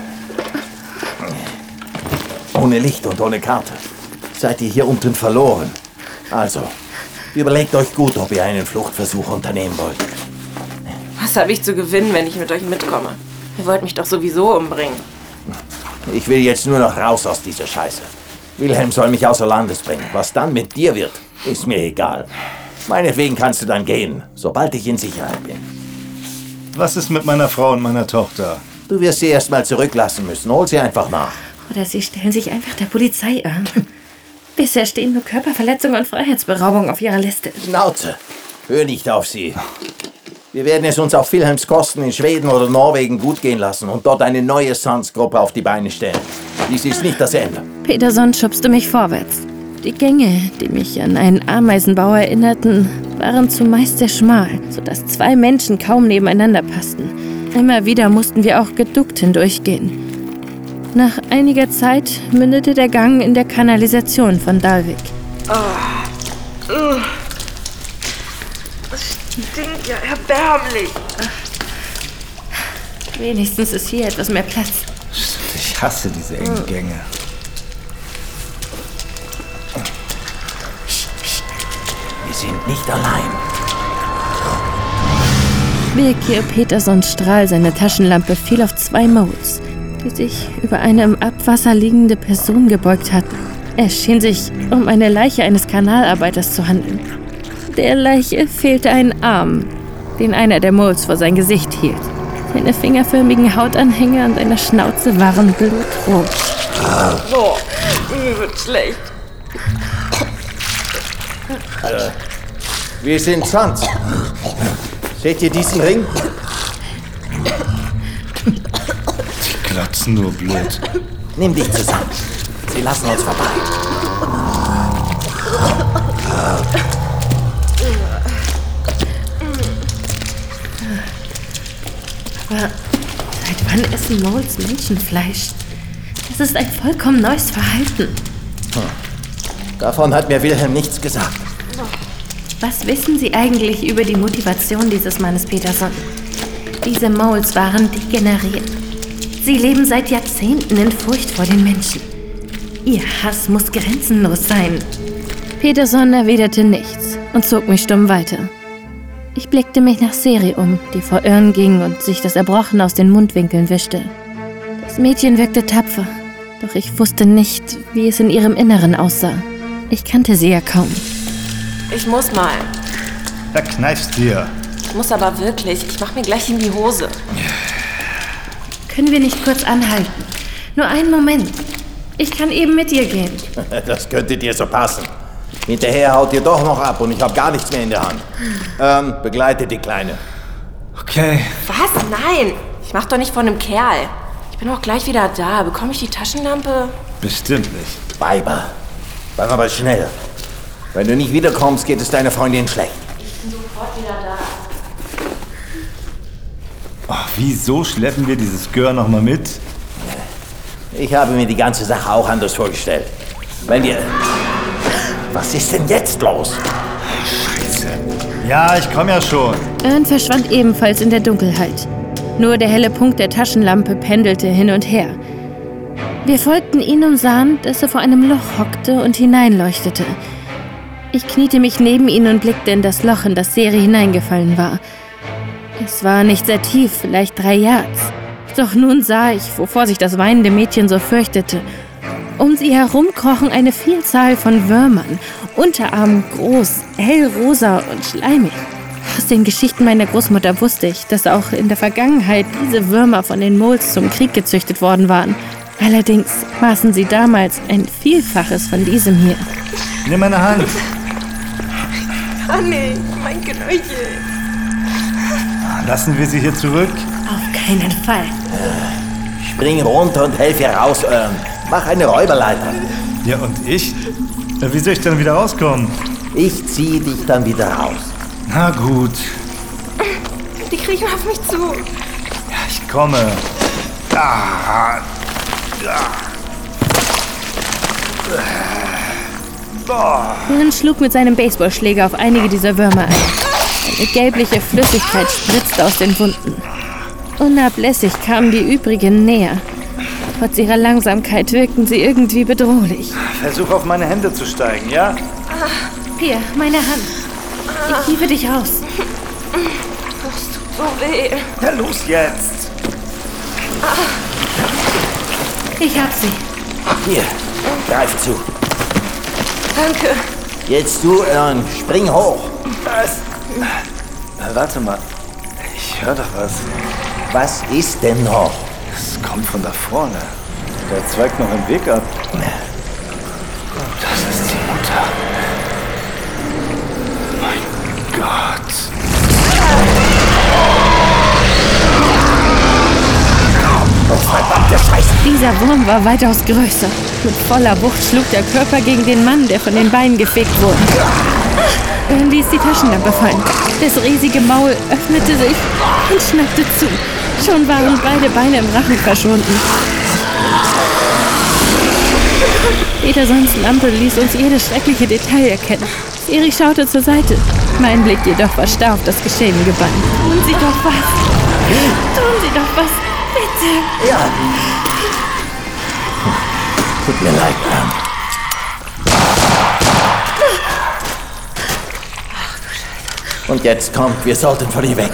[SPEAKER 6] Ohne Licht und ohne Karte seid ihr hier unten verloren. Also, überlegt euch gut, ob ihr einen Fluchtversuch unternehmen wollt.
[SPEAKER 4] Was habe ich zu gewinnen, wenn ich mit euch mitkomme? Ihr wollt mich doch sowieso umbringen.
[SPEAKER 6] Ich will jetzt nur noch raus aus dieser Scheiße. Wilhelm soll mich außer Landes bringen. Was dann mit dir wird, ist mir egal. Meinetwegen kannst du dann gehen, sobald ich in Sicherheit bin.
[SPEAKER 14] Was ist mit meiner Frau und meiner Tochter?
[SPEAKER 6] Du wirst sie erst mal zurücklassen müssen. Hol sie einfach nach.
[SPEAKER 8] Oder sie stellen sich einfach der Polizei an. Bisher stehen nur Körperverletzung und Freiheitsberaubung auf ihrer Liste.
[SPEAKER 6] Schnauze! Hör nicht auf sie. Wir werden es uns auf Wilhelms Kosten in Schweden oder Norwegen gut gehen lassen und dort eine neue Sons-Gruppe auf die Beine stellen. Dies ist nicht das Ende.
[SPEAKER 8] Peterson schubste mich vorwärts. Die Gänge, die mich an einen Ameisenbau erinnerten, waren zumeist sehr schmal, sodass zwei Menschen kaum nebeneinander passten. Immer wieder mussten wir auch geduckt hindurchgehen. Nach einiger Zeit mündete der Gang in der Kanalisation von Dalvik.
[SPEAKER 2] Oh. Uh. Das stinkt ja erbärmlich.
[SPEAKER 8] Wenigstens ist hier etwas mehr Platz.
[SPEAKER 14] Ich hasse diese engen Gänge.
[SPEAKER 6] Wir sind nicht allein.
[SPEAKER 8] Birkir Petersons Strahl seiner Taschenlampe fiel auf zwei Modes, die sich über eine im Abwasser liegende Person gebeugt hatten. Es schien sich um eine Leiche eines Kanalarbeiters zu handeln. Der Leiche fehlte ein Arm, den einer der Moles vor sein Gesicht hielt. Seine fingerförmigen Hautanhänger und seine Schnauze waren blutrot.
[SPEAKER 2] Boah, mir wird schlecht.
[SPEAKER 6] Äh, wir sind Sons. Seht ihr diesen Ring?
[SPEAKER 14] Die klotzen nur Blut.
[SPEAKER 6] Nimm dich zusammen. Sie lassen uns vorbei.
[SPEAKER 8] Aber seit wann essen Moles Menschenfleisch? Das ist ein vollkommen neues Verhalten.
[SPEAKER 6] Hm. Davon hat mir Wilhelm nichts gesagt.
[SPEAKER 8] Was wissen Sie eigentlich über die Motivation dieses Mannes, Peterson? Diese Moles waren degeneriert. Sie leben seit Jahrzehnten in Furcht vor den Menschen. Ihr Hass muss grenzenlos sein. Peterson erwiderte nichts und zog mich stumm weiter. Ich blickte mich nach Seri um, die vor Irren ging und sich das Erbrochen aus den Mundwinkeln wischte. Das Mädchen wirkte tapfer, doch ich wusste nicht, wie es in ihrem Inneren aussah. Ich kannte sie ja kaum.
[SPEAKER 4] Ich muss mal.
[SPEAKER 14] Da kneifst dir.
[SPEAKER 4] Ich muss aber wirklich. Ich mach mir gleich in die Hose.
[SPEAKER 8] Können wir nicht kurz anhalten? Nur einen Moment. Ich kann eben mit dir gehen.
[SPEAKER 6] Das könnte dir so passen. Hinterher haut ihr doch noch ab und ich habe gar nichts mehr in der Hand. Ähm, begleite die Kleine.
[SPEAKER 14] Okay.
[SPEAKER 4] Was? Nein. Ich mach doch nicht von einem Kerl. Ich bin auch gleich wieder da. Bekomme ich die Taschenlampe?
[SPEAKER 14] Bestimmt nicht.
[SPEAKER 6] Weiber. Bleib aber schnell. Wenn du nicht wiederkommst, geht es deiner Freundin schlecht.
[SPEAKER 4] Ich bin sofort wieder da.
[SPEAKER 14] Oh, wieso schleppen wir dieses Gör noch mal mit?
[SPEAKER 6] Ich habe mir die ganze Sache auch anders vorgestellt. Wenn wir... Was ist denn jetzt los?
[SPEAKER 14] Scheiße. Ja, ich komme ja schon.
[SPEAKER 8] Ern verschwand ebenfalls in der Dunkelheit. Nur der helle Punkt der Taschenlampe pendelte hin und her. Wir folgten ihm und sahen, dass er vor einem Loch hockte und hineinleuchtete. Ich kniete mich neben ihn und blickte in das Loch, in das Seri hineingefallen war. Es war nicht sehr tief, vielleicht drei Yards. Doch nun sah ich, wovor sich das weinende Mädchen so fürchtete. Um sie herum krochen eine Vielzahl von Würmern, Unterarmen groß, hellrosa und schleimig. Aus den Geschichten meiner Großmutter wusste ich, dass auch in der Vergangenheit diese Würmer von den Moles zum Krieg gezüchtet worden waren. Allerdings maßen sie damals ein Vielfaches von diesem hier.
[SPEAKER 14] Nimm meine Hand.
[SPEAKER 2] Honey, mein Knöchel.
[SPEAKER 14] Lassen wir sie hier zurück?
[SPEAKER 8] Auf keinen Fall.
[SPEAKER 6] Spring runter und helf ihr raus, Ern. Mach eine Räuberleiter.
[SPEAKER 14] Ja, und ich? Wie soll ich dann wieder rauskommen?
[SPEAKER 6] Ich ziehe dich dann wieder raus.
[SPEAKER 14] Na gut.
[SPEAKER 2] Die kriechen auf mich zu.
[SPEAKER 14] Ja, ich komme. Ah.
[SPEAKER 8] Ern schlug mit seinem Baseballschläger auf einige dieser Würmer ein. Eine gelbliche Flüssigkeit spritzte aus den Wunden. Unablässig kamen die übrigen näher. Trotz ihrer Langsamkeit wirkten sie irgendwie bedrohlich.
[SPEAKER 14] Versuch auf meine Hände zu steigen, ja?
[SPEAKER 8] Hier, meine Hand. Ich hiebe dich raus.
[SPEAKER 2] Das tut so weh.
[SPEAKER 14] Ja, los jetzt.
[SPEAKER 8] Ich hab sie.
[SPEAKER 6] Hier, Greif zu.
[SPEAKER 2] Danke.
[SPEAKER 6] Jetzt du, Ern, spring hoch.
[SPEAKER 14] Was? Warte mal. Ich höre doch was.
[SPEAKER 6] Was ist denn noch?
[SPEAKER 14] Es kommt von da vorne. Der zweigt noch einen Weg ab. Das ist die Mutter. Mein Gott.
[SPEAKER 6] Oh, verdammte Scheiße!
[SPEAKER 8] Dieser Wurm war weitaus größer. Mit voller Wucht schlug der Körper gegen den Mann, der von den Beinen gefegt wurde. Er ließ die Taschenlampe fallen. Das riesige Maul öffnete sich und schnappte zu. Schon waren beide Beine im Rachen verschwunden. Petersons Lampe ließ uns jedes schreckliche Detail erkennen. Siri schaute zur Seite. Mein Blick jedoch war starr auf das Geschehen gebannt. Tun Sie doch was! Tun Sie doch was! Bitte!
[SPEAKER 6] Ja. Tut mir leid, Ann. Und jetzt kommt, wir sollten von hier weg.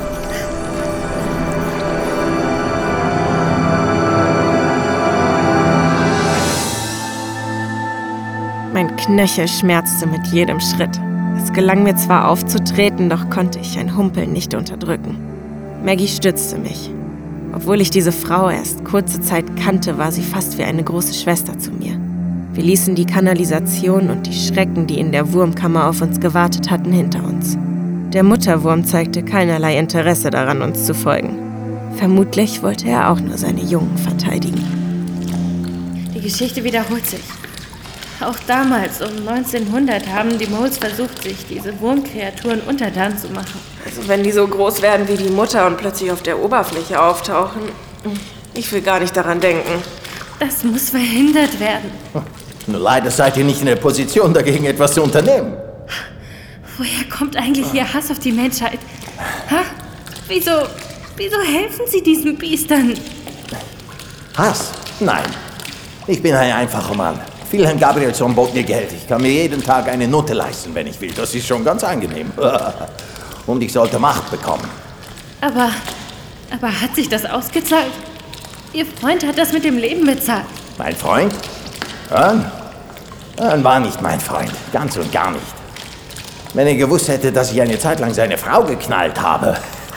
[SPEAKER 4] Mein Knöchel schmerzte mit jedem Schritt. Es gelang mir zwar aufzutreten, doch konnte ich ein Humpeln nicht unterdrücken. Maggie stützte mich. Obwohl ich diese Frau erst kurze Zeit kannte, war sie fast wie eine große Schwester zu mir. Wir ließen die Kanalisation und die Schrecken, die in der Wurmkammer auf uns gewartet hatten, hinter uns. Der Mutterwurm zeigte keinerlei Interesse daran, uns zu folgen. Vermutlich wollte er auch nur seine Jungen verteidigen.
[SPEAKER 8] Die Geschichte wiederholt sich. Auch damals, um neunzehnhundert, haben die Moles versucht, sich diese Wurmkreaturen untertan zu machen.
[SPEAKER 2] Also wenn die so groß werden wie die Mutter und plötzlich auf der Oberfläche auftauchen, ich will gar nicht daran denken.
[SPEAKER 8] Das muss verhindert werden.
[SPEAKER 6] Nur leider seid ihr nicht in der Position, dagegen etwas zu unternehmen.
[SPEAKER 8] Woher kommt eigentlich Ihr Hass auf die Menschheit? Ha? Wieso, wieso helfen Sie diesen Biestern?
[SPEAKER 6] Hass? Nein. Ich bin ein einfacher Mann. Wilhelm Gabrielsson bot mir Geld. Ich kann mir jeden Tag eine Note leisten, wenn ich will. Das ist schon ganz angenehm. Und ich sollte Macht bekommen.
[SPEAKER 8] Aber, aber hat sich das ausgezahlt? Ihr Freund hat das mit dem Leben bezahlt.
[SPEAKER 6] Mein Freund? Ern? Ern war nicht mein Freund. Ganz und gar nicht. Wenn er gewusst hätte, dass ich eine Zeit lang seine Frau geknallt habe.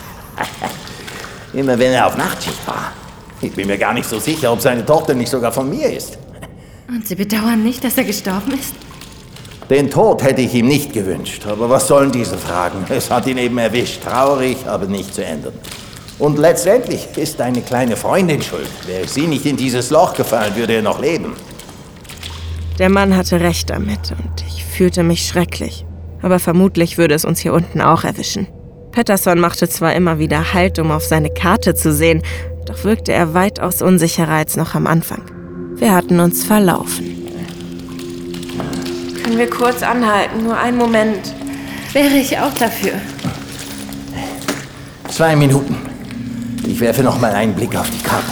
[SPEAKER 6] Immer wenn er auf Nachtschicht war. Ich bin mir gar nicht so sicher, ob seine Tochter nicht sogar von mir ist.
[SPEAKER 8] Und Sie bedauern nicht, dass er gestorben ist?
[SPEAKER 6] Den Tod hätte ich ihm nicht gewünscht. Aber was sollen diese Fragen? Es hat ihn eben erwischt. Traurig, aber nicht zu ändern. Und letztendlich ist deine kleine Freundin schuld. Wäre sie nicht in dieses Loch gefallen, würde er noch leben.
[SPEAKER 4] Der Mann hatte recht damit und ich fühlte mich schrecklich. Aber vermutlich würde es uns hier unten auch erwischen. Pettersson machte zwar immer wieder Halt, um auf seine Karte zu sehen, doch wirkte er weitaus unsicherer als noch am Anfang. Wir hatten uns verlaufen.
[SPEAKER 2] Können wir kurz anhalten? Nur einen Moment.
[SPEAKER 8] Wäre ich auch dafür.
[SPEAKER 6] Zwei Minuten. Ich werfe noch mal einen Blick auf die Karte.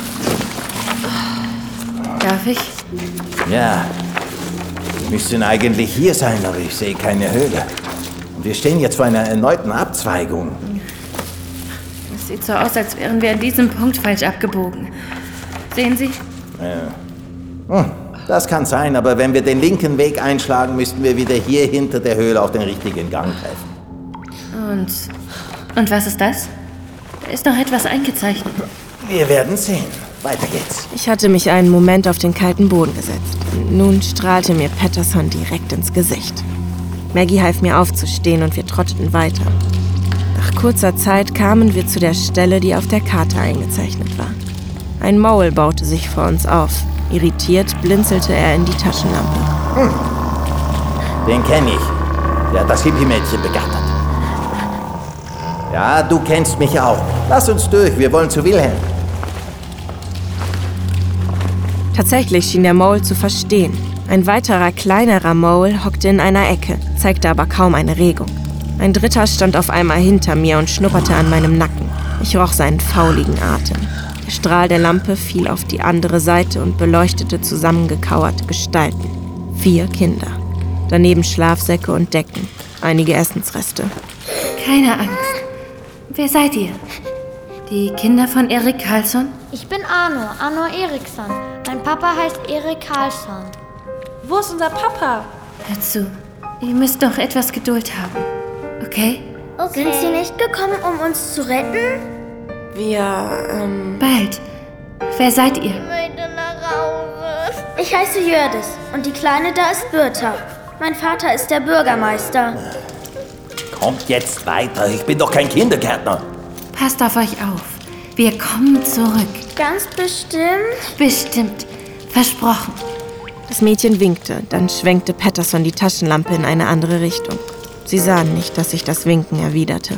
[SPEAKER 8] Darf ich?
[SPEAKER 6] Ja. Wir müssten eigentlich hier sein, aber ich sehe keine Höhle. Und wir stehen jetzt vor einer erneuten Abzweigung.
[SPEAKER 8] Es sieht so aus, als wären wir an diesem Punkt falsch abgebogen. Sehen Sie?
[SPEAKER 6] Ja. Hm, das kann sein, aber wenn wir den linken Weg einschlagen, müssten wir wieder hier hinter der Höhle auf den richtigen Gang treffen.
[SPEAKER 8] Und, und was ist das? Da ist noch etwas eingezeichnet.
[SPEAKER 6] Wir werden sehen. Weiter geht's.
[SPEAKER 4] Ich hatte mich einen Moment auf den kalten Boden gesetzt. Und nun strahlte mir Pettersson direkt ins Gesicht. Maggie half mir aufzustehen und wir trotteten weiter. Nach kurzer Zeit kamen wir zu der Stelle, die auf der Karte eingezeichnet war. Ein Maul baute sich vor uns auf. Irritiert blinzelte er in die Taschenlampe.
[SPEAKER 6] Hm. Den kenne ich. Der hat das Hippie-Mädchen begattert. Ja, du kennst mich auch. Lass uns durch, wir wollen zu Wilhelm.
[SPEAKER 4] Tatsächlich schien der Maul zu verstehen. Ein weiterer, kleinerer Maul hockte in einer Ecke, zeigte aber kaum eine Regung. Ein dritter stand auf einmal hinter mir und schnupperte an meinem Nacken. Ich roch seinen fauligen Atem. Der Strahl der Lampe fiel auf die andere Seite und beleuchtete zusammengekauerte Gestalten. Vier Kinder. Daneben Schlafsäcke und Decken. Einige Essensreste.
[SPEAKER 8] Keine Angst. Wer seid ihr? Die Kinder von Erik Karlsson?
[SPEAKER 16] Ich bin Arno, Arno Eriksson. Mein Papa heißt Erik Karlsson.
[SPEAKER 9] Wo ist unser Papa?
[SPEAKER 8] Hör zu, ihr müsst noch etwas Geduld haben, okay?
[SPEAKER 16] Okay. Sind Sie nicht gekommen, um uns zu retten?
[SPEAKER 2] Wir, ähm...
[SPEAKER 8] Bald. Wer seid ihr?
[SPEAKER 16] Ich möchte nach Hause. Ich heiße Jördis und die Kleine da ist Birta. Mein Vater ist der Bürgermeister.
[SPEAKER 6] Kommt jetzt weiter, ich bin doch kein Kindergärtner.
[SPEAKER 8] Passt auf euch auf. Wir kommen zurück.
[SPEAKER 16] Ganz bestimmt?
[SPEAKER 8] Bestimmt. Versprochen.
[SPEAKER 4] Das Mädchen winkte, dann schwenkte Patterson die Taschenlampe in eine andere Richtung. Sie sahen nicht, dass sich das Winken erwiderte.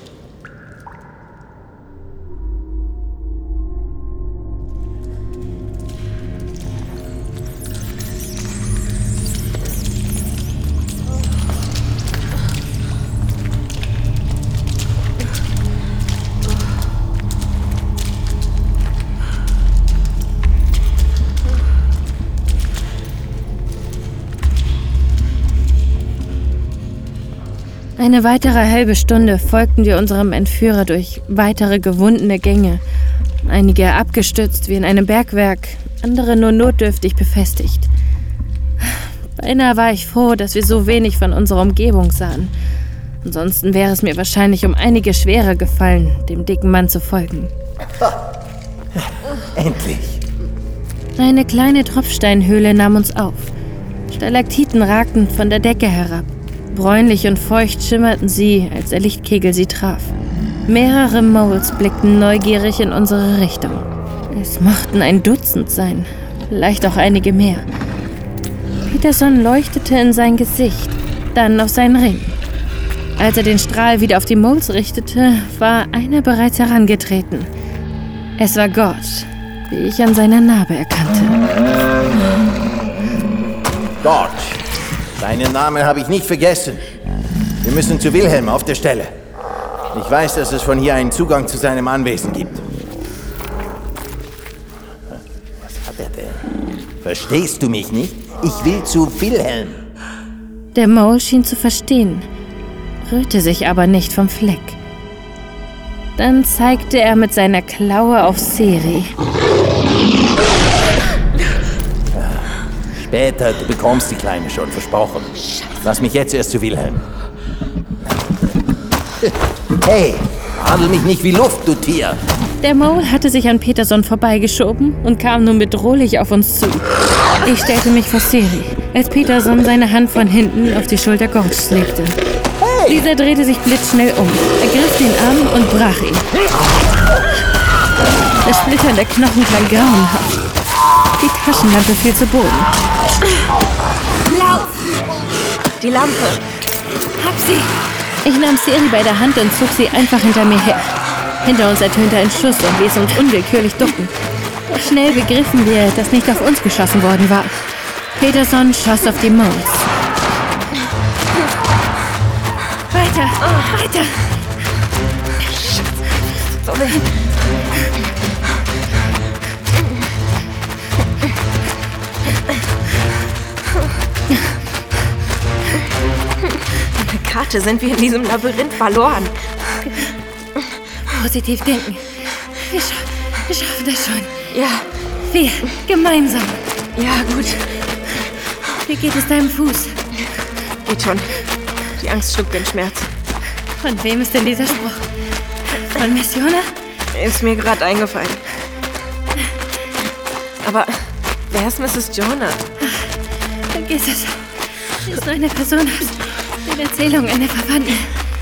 [SPEAKER 8] Eine weitere halbe Stunde folgten wir unserem Entführer durch weitere gewundene Gänge. Einige abgestützt wie in einem Bergwerk, andere nur notdürftig befestigt. Beinahe war ich froh, dass wir so wenig von unserer Umgebung sahen. Ansonsten wäre es mir wahrscheinlich um einige schwerer gefallen, dem dicken Mann zu folgen.
[SPEAKER 6] Endlich!
[SPEAKER 8] Eine kleine Tropfsteinhöhle nahm uns auf. Stalaktiten ragten von der Decke herab. Bräunlich und feucht schimmerten sie, als der Lichtkegel sie traf. Mehrere Moles blickten neugierig in unsere Richtung. Es mochten ein Dutzend sein, vielleicht auch einige mehr. Peterson leuchtete in sein Gesicht, dann auf seinen Ring. Als er den Strahl wieder auf die Moles richtete, war einer bereits herangetreten. Es war Gott, wie ich an seiner Narbe erkannte.
[SPEAKER 6] Gott! Deinen Namen habe ich nicht vergessen. Wir müssen zu Wilhelm auf der Stelle. Ich weiß, dass es von hier einen Zugang zu seinem Anwesen gibt. Was hat er denn? Verstehst du mich nicht? Ich will zu Wilhelm.
[SPEAKER 8] Der Mole schien zu verstehen, rührte sich aber nicht vom Fleck. Dann zeigte er mit seiner Klaue auf Seri.
[SPEAKER 6] Später, du bekommst die Kleine schon, versprochen. Lass mich jetzt erst zu Wilhelm. Hey, handel mich nicht wie Luft, du Tier!
[SPEAKER 8] Der Mole hatte sich an Peterson vorbeigeschoben und kam nun bedrohlich auf uns zu. Ich stellte mich vor Seri, als Peterson seine Hand von hinten auf die Schulter Gorges legte. Hey. Dieser drehte sich blitzschnell um, ergriff den Arm und brach ihn. Das Splittern der Knochen klang grauenhaft. Die Taschenlampe fiel zu Boden.
[SPEAKER 9] Lauf! Die Lampe!
[SPEAKER 8] Hab sie! Ich nahm Seri bei der Hand und zog sie einfach hinter mir her. Hinter uns ertönte ein Schuss und ließ uns unwillkürlich ducken. Doch schnell begriffen wir, dass nicht auf uns geschossen worden war. Peterson schoss auf die Moles. Weiter! Weiter!
[SPEAKER 2] Sorry. Karte sind wir in diesem Labyrinth verloren.
[SPEAKER 8] Positiv denken. Wir, scha wir schaffen das schon.
[SPEAKER 2] Ja.
[SPEAKER 8] Wir, gemeinsam.
[SPEAKER 2] Ja, gut.
[SPEAKER 8] Wie geht es deinem Fuß?
[SPEAKER 2] Geht schon. Die Angst schluckt den Schmerz.
[SPEAKER 8] Von wem ist denn dieser Spruch? Von Miss Jona?
[SPEAKER 2] Ist mir gerade eingefallen. Aber wer ist Misses Jona?
[SPEAKER 8] Vergiss es. Sie ist nur eine Person aus den Erzählungen einer Verwandten.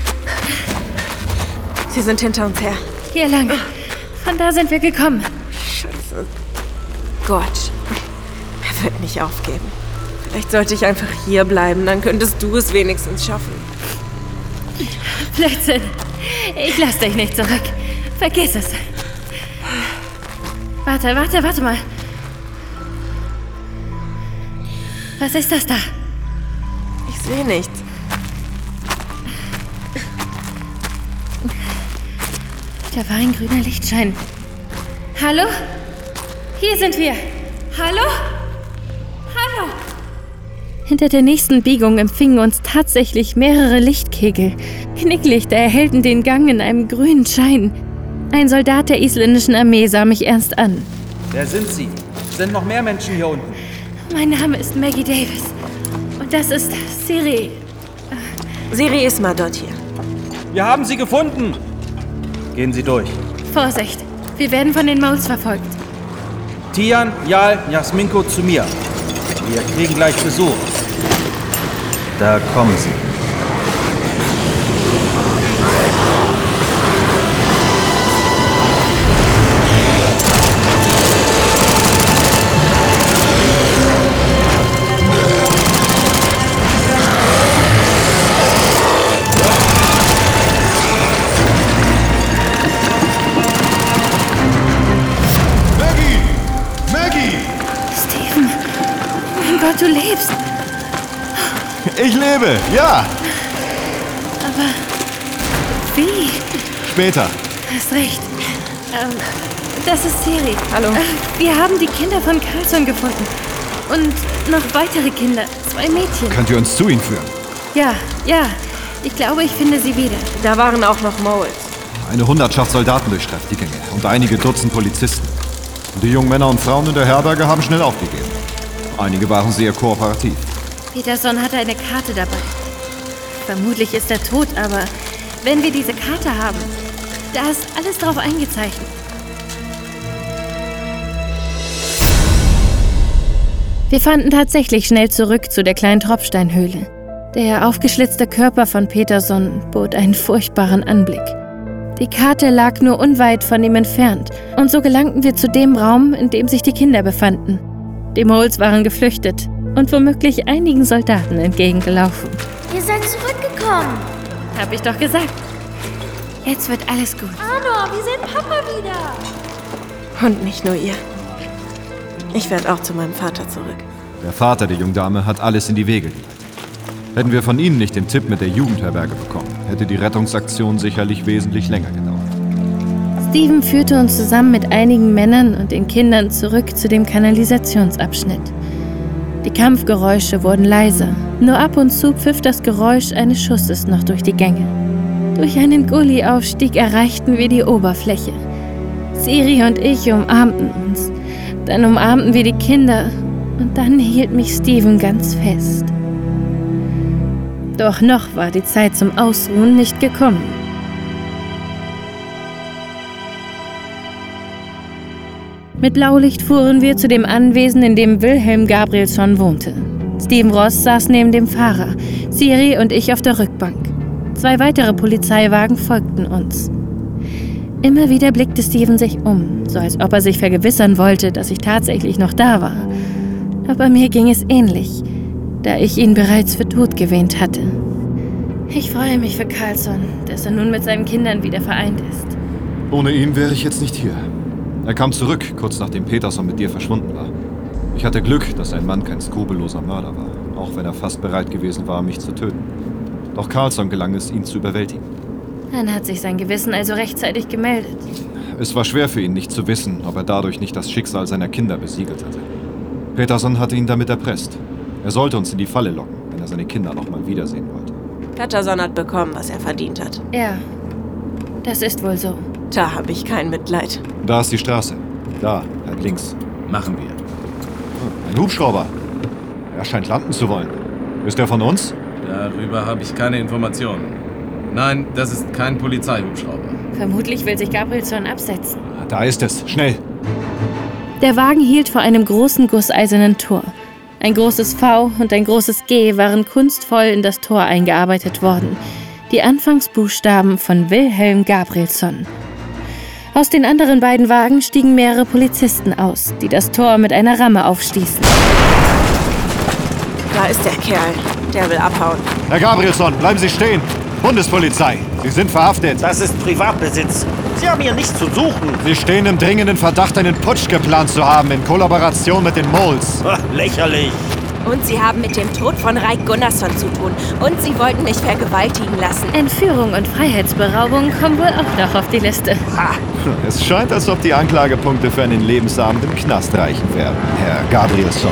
[SPEAKER 2] Sie sind hinter uns her.
[SPEAKER 8] Hier lang. Von da sind wir gekommen.
[SPEAKER 2] Scheiße. Gott. Er wird nicht aufgeben. Vielleicht sollte ich einfach hier bleiben, dann könntest du es wenigstens schaffen.
[SPEAKER 8] Blödsinn. Ich lass dich nicht zurück. Vergiss es. Warte, warte, warte mal. Was ist das da?
[SPEAKER 2] Ich sehe nichts.
[SPEAKER 8] Da war ein grüner Lichtschein. Hallo? Hier sind wir. Hallo? Hallo? Hinter der nächsten Biegung empfingen uns tatsächlich mehrere Lichtkegel. Knicklichter erhellten den Gang in einem grünen Schein. Ein Soldat der isländischen Armee sah mich ernst an.
[SPEAKER 6] Wer sind Sie?
[SPEAKER 17] Sind noch mehr Menschen hier unten?
[SPEAKER 8] Mein Name ist Maggie Davis. Und das ist Siri.
[SPEAKER 2] Siri ist mal dort hier.
[SPEAKER 17] Wir haben sie gefunden. Gehen Sie durch.
[SPEAKER 8] Vorsicht, wir werden von den Moles verfolgt.
[SPEAKER 17] Tian, Jal, Jasminko zu mir. Wir kriegen gleich Besuch. Da kommen sie.
[SPEAKER 8] Du lebst.
[SPEAKER 18] Ich lebe, ja.
[SPEAKER 8] Aber wie?
[SPEAKER 18] Später.
[SPEAKER 8] Hast recht. Ähm, das ist Siri.
[SPEAKER 2] Hallo.
[SPEAKER 8] Äh, wir haben die Kinder von Carlson gefunden. Und noch weitere Kinder. Zwei Mädchen.
[SPEAKER 18] Könnt ihr uns zu ihnen führen?
[SPEAKER 8] Ja, ja. Ich glaube, ich finde sie wieder.
[SPEAKER 2] Da waren auch noch Moles.
[SPEAKER 18] Eine Hundertschaft Soldaten durchstreift die Gänge und einige Dutzend Polizisten. Und die jungen Männer und Frauen in der Herberge haben schnell aufgegeben. Einige waren sehr kooperativ.
[SPEAKER 8] Peterson hatte eine Karte dabei. Vermutlich ist er tot, aber wenn wir diese Karte haben, da ist alles drauf eingezeichnet. Wir fanden tatsächlich schnell zurück zu der kleinen Tropfsteinhöhle. Der aufgeschlitzte Körper von Peterson bot einen furchtbaren Anblick. Die Karte lag nur unweit von ihm entfernt und so gelangten wir zu dem Raum, in dem sich die Kinder befanden. Die Moles waren geflüchtet und womöglich einigen Soldaten entgegengelaufen.
[SPEAKER 16] Ihr seid zurückgekommen.
[SPEAKER 8] Hab ich doch gesagt. Jetzt wird alles gut.
[SPEAKER 16] Arno, wir sehen Papa wieder.
[SPEAKER 2] Und nicht nur ihr. Ich werde auch zu meinem Vater zurück.
[SPEAKER 18] Der Vater der jungen Dame hat alles in die Wege geleitet. Hätten wir von Ihnen nicht den Tipp mit der Jugendherberge bekommen, hätte die Rettungsaktion sicherlich wesentlich länger gedauert.
[SPEAKER 8] Steven führte uns zusammen mit einigen Männern und den Kindern zurück zu dem Kanalisationsabschnitt. Die Kampfgeräusche wurden leiser. Nur ab und zu pfiff das Geräusch eines Schusses noch durch die Gänge. Durch einen Gully-Aufstieg erreichten wir die Oberfläche. Siri und ich umarmten uns. Dann umarmten wir die Kinder und dann hielt mich Steven ganz fest. Doch noch war die Zeit zum Ausruhen nicht gekommen. Mit Blaulicht fuhren wir zu dem Anwesen, in dem Wilhelm Gabrielsson wohnte. Steven Ross saß neben dem Fahrer, Siri und ich auf der Rückbank. Zwei weitere Polizeiwagen folgten uns. Immer wieder blickte Steven sich um, so als ob er sich vergewissern wollte, dass ich tatsächlich noch da war. Aber mir ging es ähnlich, da ich ihn bereits für tot gewähnt hatte. Ich freue mich für Carlson, dass er nun mit seinen Kindern wieder vereint ist.
[SPEAKER 18] Ohne ihn wäre ich jetzt nicht hier. Er kam zurück, kurz nachdem Peterson mit dir verschwunden war. Ich hatte Glück, dass sein Mann kein skrupelloser Mörder war, auch wenn er fast bereit gewesen war, mich zu töten. Doch Carlson gelang es, ihn zu überwältigen.
[SPEAKER 8] Dann hat sich sein Gewissen also rechtzeitig gemeldet.
[SPEAKER 18] Es war schwer für ihn, nicht zu wissen, ob er dadurch nicht das Schicksal seiner Kinder besiegelt hatte. Peterson hatte ihn damit erpresst. Er sollte uns in die Falle locken, wenn er seine Kinder noch mal wiedersehen wollte.
[SPEAKER 2] Peterson hat bekommen, was er verdient hat.
[SPEAKER 8] Ja, das ist wohl so.
[SPEAKER 2] Da habe ich kein Mitleid.
[SPEAKER 18] Da ist die Straße. Da, halt links.
[SPEAKER 12] Machen wir.
[SPEAKER 18] Ein Hubschrauber. Er scheint landen zu wollen. Ist er von uns?
[SPEAKER 12] Darüber habe ich keine Informationen. Nein, das ist kein Polizeihubschrauber.
[SPEAKER 8] Vermutlich will sich Gabrielsson absetzen.
[SPEAKER 18] Da ist es. Schnell.
[SPEAKER 8] Der Wagen hielt vor einem großen gusseisernen Tor. Ein großes V und ein großes G waren kunstvoll in das Tor eingearbeitet worden. Die Anfangsbuchstaben von Wilhelm Gabrielsson. Aus den anderen beiden Wagen stiegen mehrere Polizisten aus, die das Tor mit einer Ramme aufstießen.
[SPEAKER 2] Da ist der Kerl. Der will abhauen.
[SPEAKER 18] Herr Gabrielsson, bleiben Sie stehen. Bundespolizei, Sie sind verhaftet.
[SPEAKER 5] Das ist Privatbesitz. Sie haben hier nichts zu suchen.
[SPEAKER 18] Sie stehen im dringenden Verdacht, einen Putsch geplant zu haben, in Kollaboration mit den Moles.
[SPEAKER 5] Ach, lächerlich.
[SPEAKER 9] Und Sie haben mit dem Tod von Raik Gunnarsson zu tun. Und Sie wollten mich vergewaltigen lassen.
[SPEAKER 8] Entführung und Freiheitsberaubung kommen wohl auch noch auf die Liste.
[SPEAKER 18] Ha. Es scheint, als ob die Anklagepunkte für einen Lebensabend im Knast reichen werden, Herr Gabrielsson.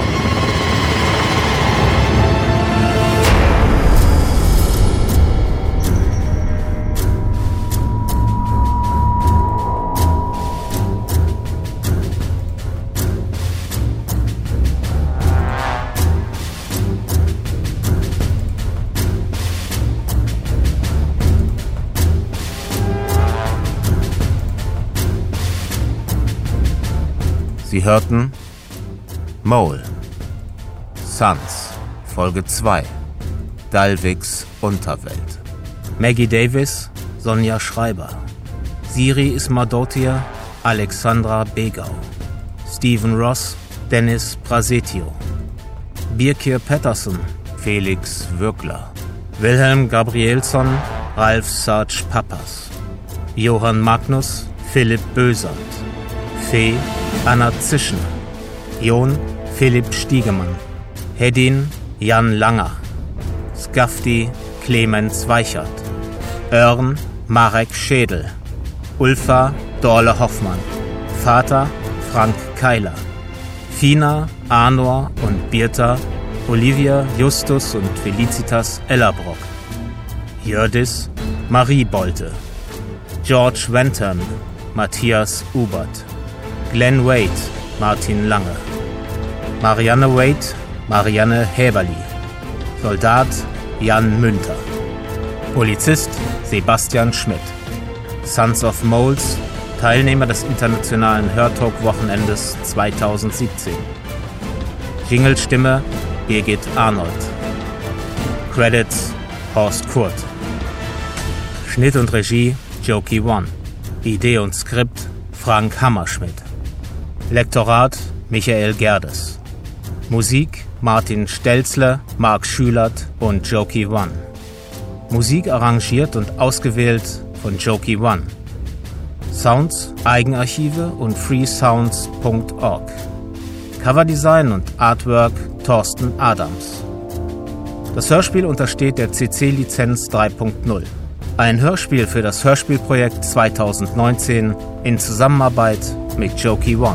[SPEAKER 19] Sie hörten Mole, Sons, Folge zwei, Dalviks Unterwelt. Maggie Davis, Sonja Schreiber. Siri Ismadotia, Alexandra Begau. Stephen Ross, Dennis Prasetio. Birkir Pettersson, Felix Würgler. Wilhelm Gabrielsson, Ralf Sarge Pappas. Johann Magnus, Philipp Bösand. Fee, Anna Zischner. Jon, Philipp Stiegemann. Hedin, Jan Langer. Skafti, Clemens Weichert. Örn, Marek Schädel. Ulfa, Dorle Hoffmann. Vater, Frank Keiler. Fina, Arnor und Birta, Olivia, Justus und Felicitas Ellerbrock. Jördis, Marie Bolte. George Wentern, Matthias Ubert. Glenn Wade, Martin Lange. Marianne Wade, Marianne Häberli. Soldat, Jan Münter. Polizist, Sebastian Schmidt. Sons of Moles, Teilnehmer des internationalen Hörtalk-Wochenendes zweitausendsiebzehn. Jinglestimme, Birgit Arnold. Credits, Horst Kurt. Schnitt und Regie, Jokey One. Idee und Skript, Frank Hammerschmidt. Lektorat, Michael Gerdes. Musik, Martin Stelzle, Marc Schülert und Jokey One. Musik arrangiert und ausgewählt von Jokey One. Sounds, Eigenarchive und freesounds punkt org. Coverdesign und Artwork Thorsten Adams. Das Hörspiel untersteht der C C-Lizenz drei Punkt null. Ein Hörspiel für das Hörspielprojekt zweitausendneunzehn in Zusammenarbeit mit Jokey One.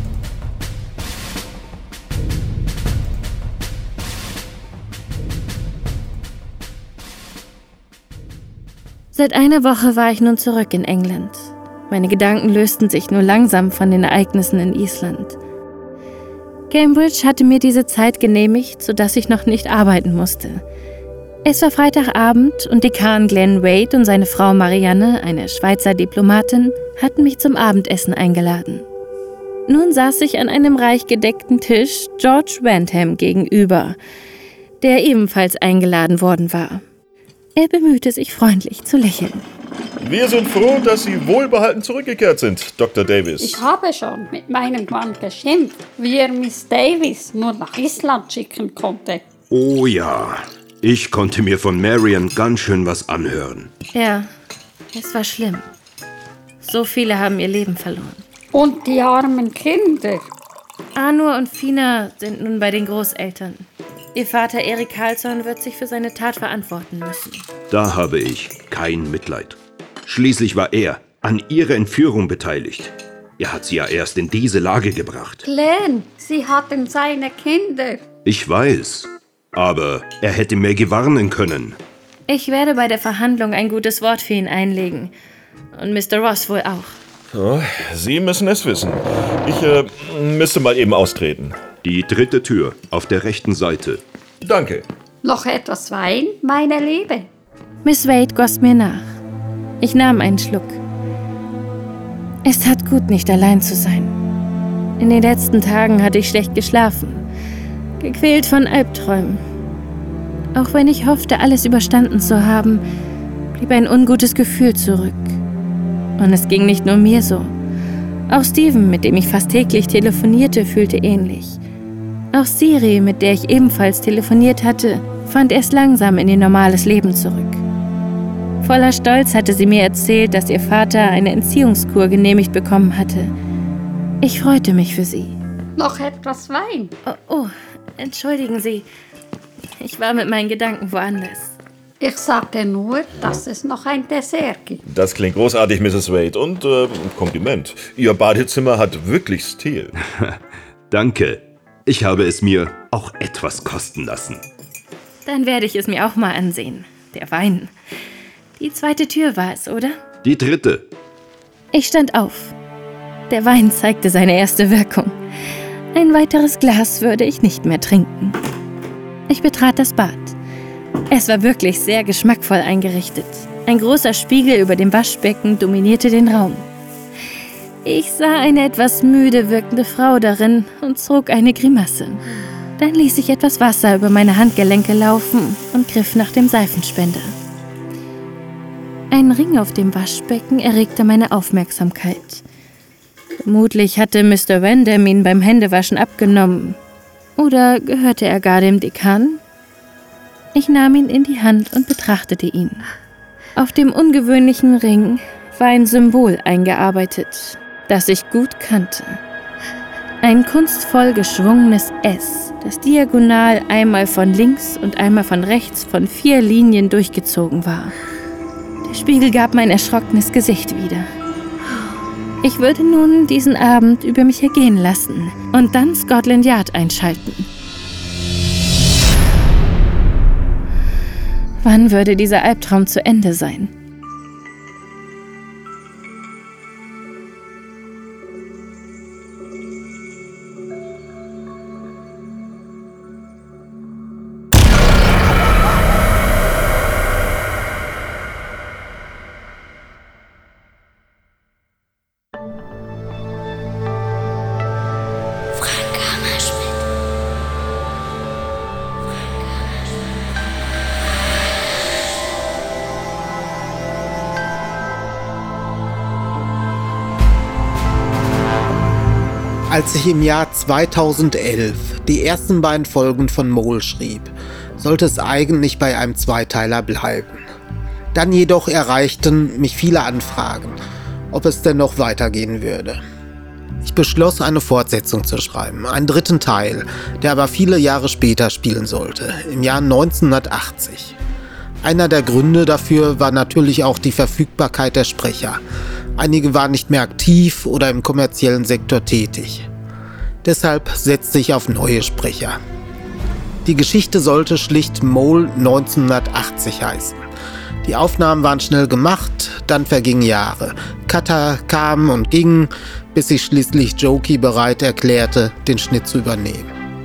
[SPEAKER 8] Seit einer Woche war ich nun zurück in England. Meine Gedanken lösten sich nur langsam von den Ereignissen in Island. Cambridge hatte mir diese Zeit genehmigt, sodass ich noch nicht arbeiten musste. Es war Freitagabend und Dekan Glenn Wade und seine Frau Marianne, eine Schweizer Diplomatin, hatten mich zum Abendessen eingeladen. Nun saß ich an einem reich gedeckten Tisch George Wentham gegenüber, der ebenfalls eingeladen worden war. Er bemühte sich freundlich zu lächeln.
[SPEAKER 20] Wir sind froh, dass Sie wohlbehalten zurückgekehrt sind, Doktor Davis.
[SPEAKER 21] Ich habe schon mit meinem Mann geschimpft, wie er Miss Davis nur nach Island schicken konnte.
[SPEAKER 22] Oh ja, ich konnte mir von Marian ganz schön was anhören.
[SPEAKER 8] Ja, es war schlimm. So viele haben ihr Leben verloren.
[SPEAKER 21] Und die armen Kinder.
[SPEAKER 8] Arnur und Fina sind nun bei den Großeltern. Ihr Vater Erik Karlsson wird sich für seine Tat verantworten müssen.
[SPEAKER 22] Da habe ich kein Mitleid. Schließlich war er an ihrer Entführung beteiligt. Er hat sie ja erst in diese Lage gebracht.
[SPEAKER 21] Glenn, sie hatten seine Kinder.
[SPEAKER 22] Ich weiß, aber er hätte Maggie warnen können.
[SPEAKER 8] Ich werde bei der Verhandlung ein gutes Wort für ihn einlegen. Und Mister Ross wohl auch.
[SPEAKER 20] So, Sie müssen es wissen. Ich äh, müsste mal eben austreten.
[SPEAKER 22] Die dritte Tür auf der rechten Seite.
[SPEAKER 20] Danke.
[SPEAKER 21] Noch etwas Wein, meine Liebe?
[SPEAKER 8] Miss Wade goss mir nach. Ich nahm einen Schluck. Es tat gut, nicht allein zu sein. In den letzten Tagen hatte ich schlecht geschlafen, gequält von Albträumen. Auch wenn ich hoffte, alles überstanden zu haben, blieb ein ungutes Gefühl zurück. Und es ging nicht nur mir so. Auch Steven, mit dem ich fast täglich telefonierte, fühlte ähnlich. Auch Siri, mit der ich ebenfalls telefoniert hatte, fand erst langsam in ihr normales Leben zurück. Voller Stolz hatte sie mir erzählt, dass ihr Vater eine Entziehungskur genehmigt bekommen hatte. Ich freute mich für sie.
[SPEAKER 21] Noch etwas Wein?
[SPEAKER 8] Oh, oh, entschuldigen Sie. Ich war mit meinen Gedanken woanders.
[SPEAKER 21] Ich sagte nur, dass es noch ein Dessert gibt.
[SPEAKER 20] Das klingt großartig, Misses Wade. Und äh, Kompliment. Ihr Badezimmer hat wirklich Stil.
[SPEAKER 22] Danke. Ich habe es mir auch etwas kosten lassen.
[SPEAKER 8] Dann werde ich es mir auch mal ansehen. Der Wein. Die zweite Tür war es, oder?
[SPEAKER 22] Die dritte.
[SPEAKER 8] Ich stand auf. Der Wein zeigte seine erste Wirkung. Ein weiteres Glas würde ich nicht mehr trinken. Ich betrat das Bad. Es war wirklich sehr geschmackvoll eingerichtet. Ein großer Spiegel über dem Waschbecken dominierte den Raum. Ich sah eine etwas müde wirkende Frau darin und zog eine Grimasse. Dann ließ ich etwas Wasser über meine Handgelenke laufen und griff nach dem Seifenspender. Ein Ring auf dem Waschbecken erregte meine Aufmerksamkeit. Vermutlich hatte Mister Random ihn beim Händewaschen abgenommen. Oder gehörte er gar dem Dekan? Ich nahm ihn in die Hand und betrachtete ihn. Auf dem ungewöhnlichen Ring war ein Symbol eingearbeitet, das ich gut kannte. Ein kunstvoll geschwungenes S, das diagonal einmal von links und einmal von rechts von vier Linien durchgezogen war. Der Spiegel gab mein erschrockenes Gesicht wieder. Ich würde nun diesen Abend über mich ergehen lassen und dann Scotland Yard einschalten. Wann würde dieser Albtraum zu Ende sein?
[SPEAKER 1] Als ich im Jahr zweitausendelf die ersten beiden Folgen von Mole schrieb, sollte es eigentlich bei einem Zweiteiler bleiben. Dann jedoch erreichten mich viele Anfragen, ob es denn noch weitergehen würde. Ich beschloss, eine Fortsetzung zu schreiben, einen dritten Teil, der aber viele Jahre später spielen sollte, im Jahr neunzehnhundertachtzig. Einer der Gründe dafür war natürlich auch die Verfügbarkeit der Sprecher. Einige waren nicht mehr aktiv oder im kommerziellen Sektor tätig. Deshalb setzte ich auf neue Sprecher. Die Geschichte sollte schlicht Mole neunzehnhundertachtzig heißen. Die Aufnahmen waren schnell gemacht, dann vergingen Jahre. Cutter kamen und gingen, bis sich schließlich Jokey bereit erklärte, den Schnitt zu übernehmen.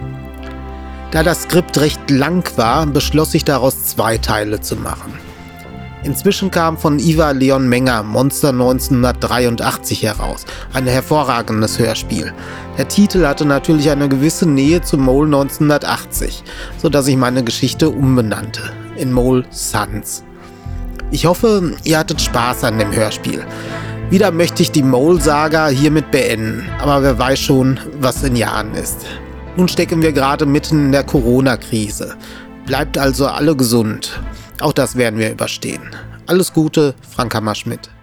[SPEAKER 1] Da das Skript recht lang war, beschloss ich daraus zwei Teile zu machen. Inzwischen kam von Ivar Leon Menger Monster neunzehnhundertdreiundachtzig heraus, ein hervorragendes Hörspiel. Der Titel hatte natürlich eine gewisse Nähe zu Mole neunzehnhundertachtzig, sodass ich meine Geschichte umbenannte in Mole Sons. Ich hoffe, ihr hattet Spaß an dem Hörspiel. Wieder möchte ich die Mole-Saga hiermit beenden, aber wer weiß schon, was in Jahren ist. Nun stecken wir gerade mitten in der Corona-Krise. Bleibt also alle gesund. Auch das werden wir überstehen. Alles Gute, Frank Hammerschmidt.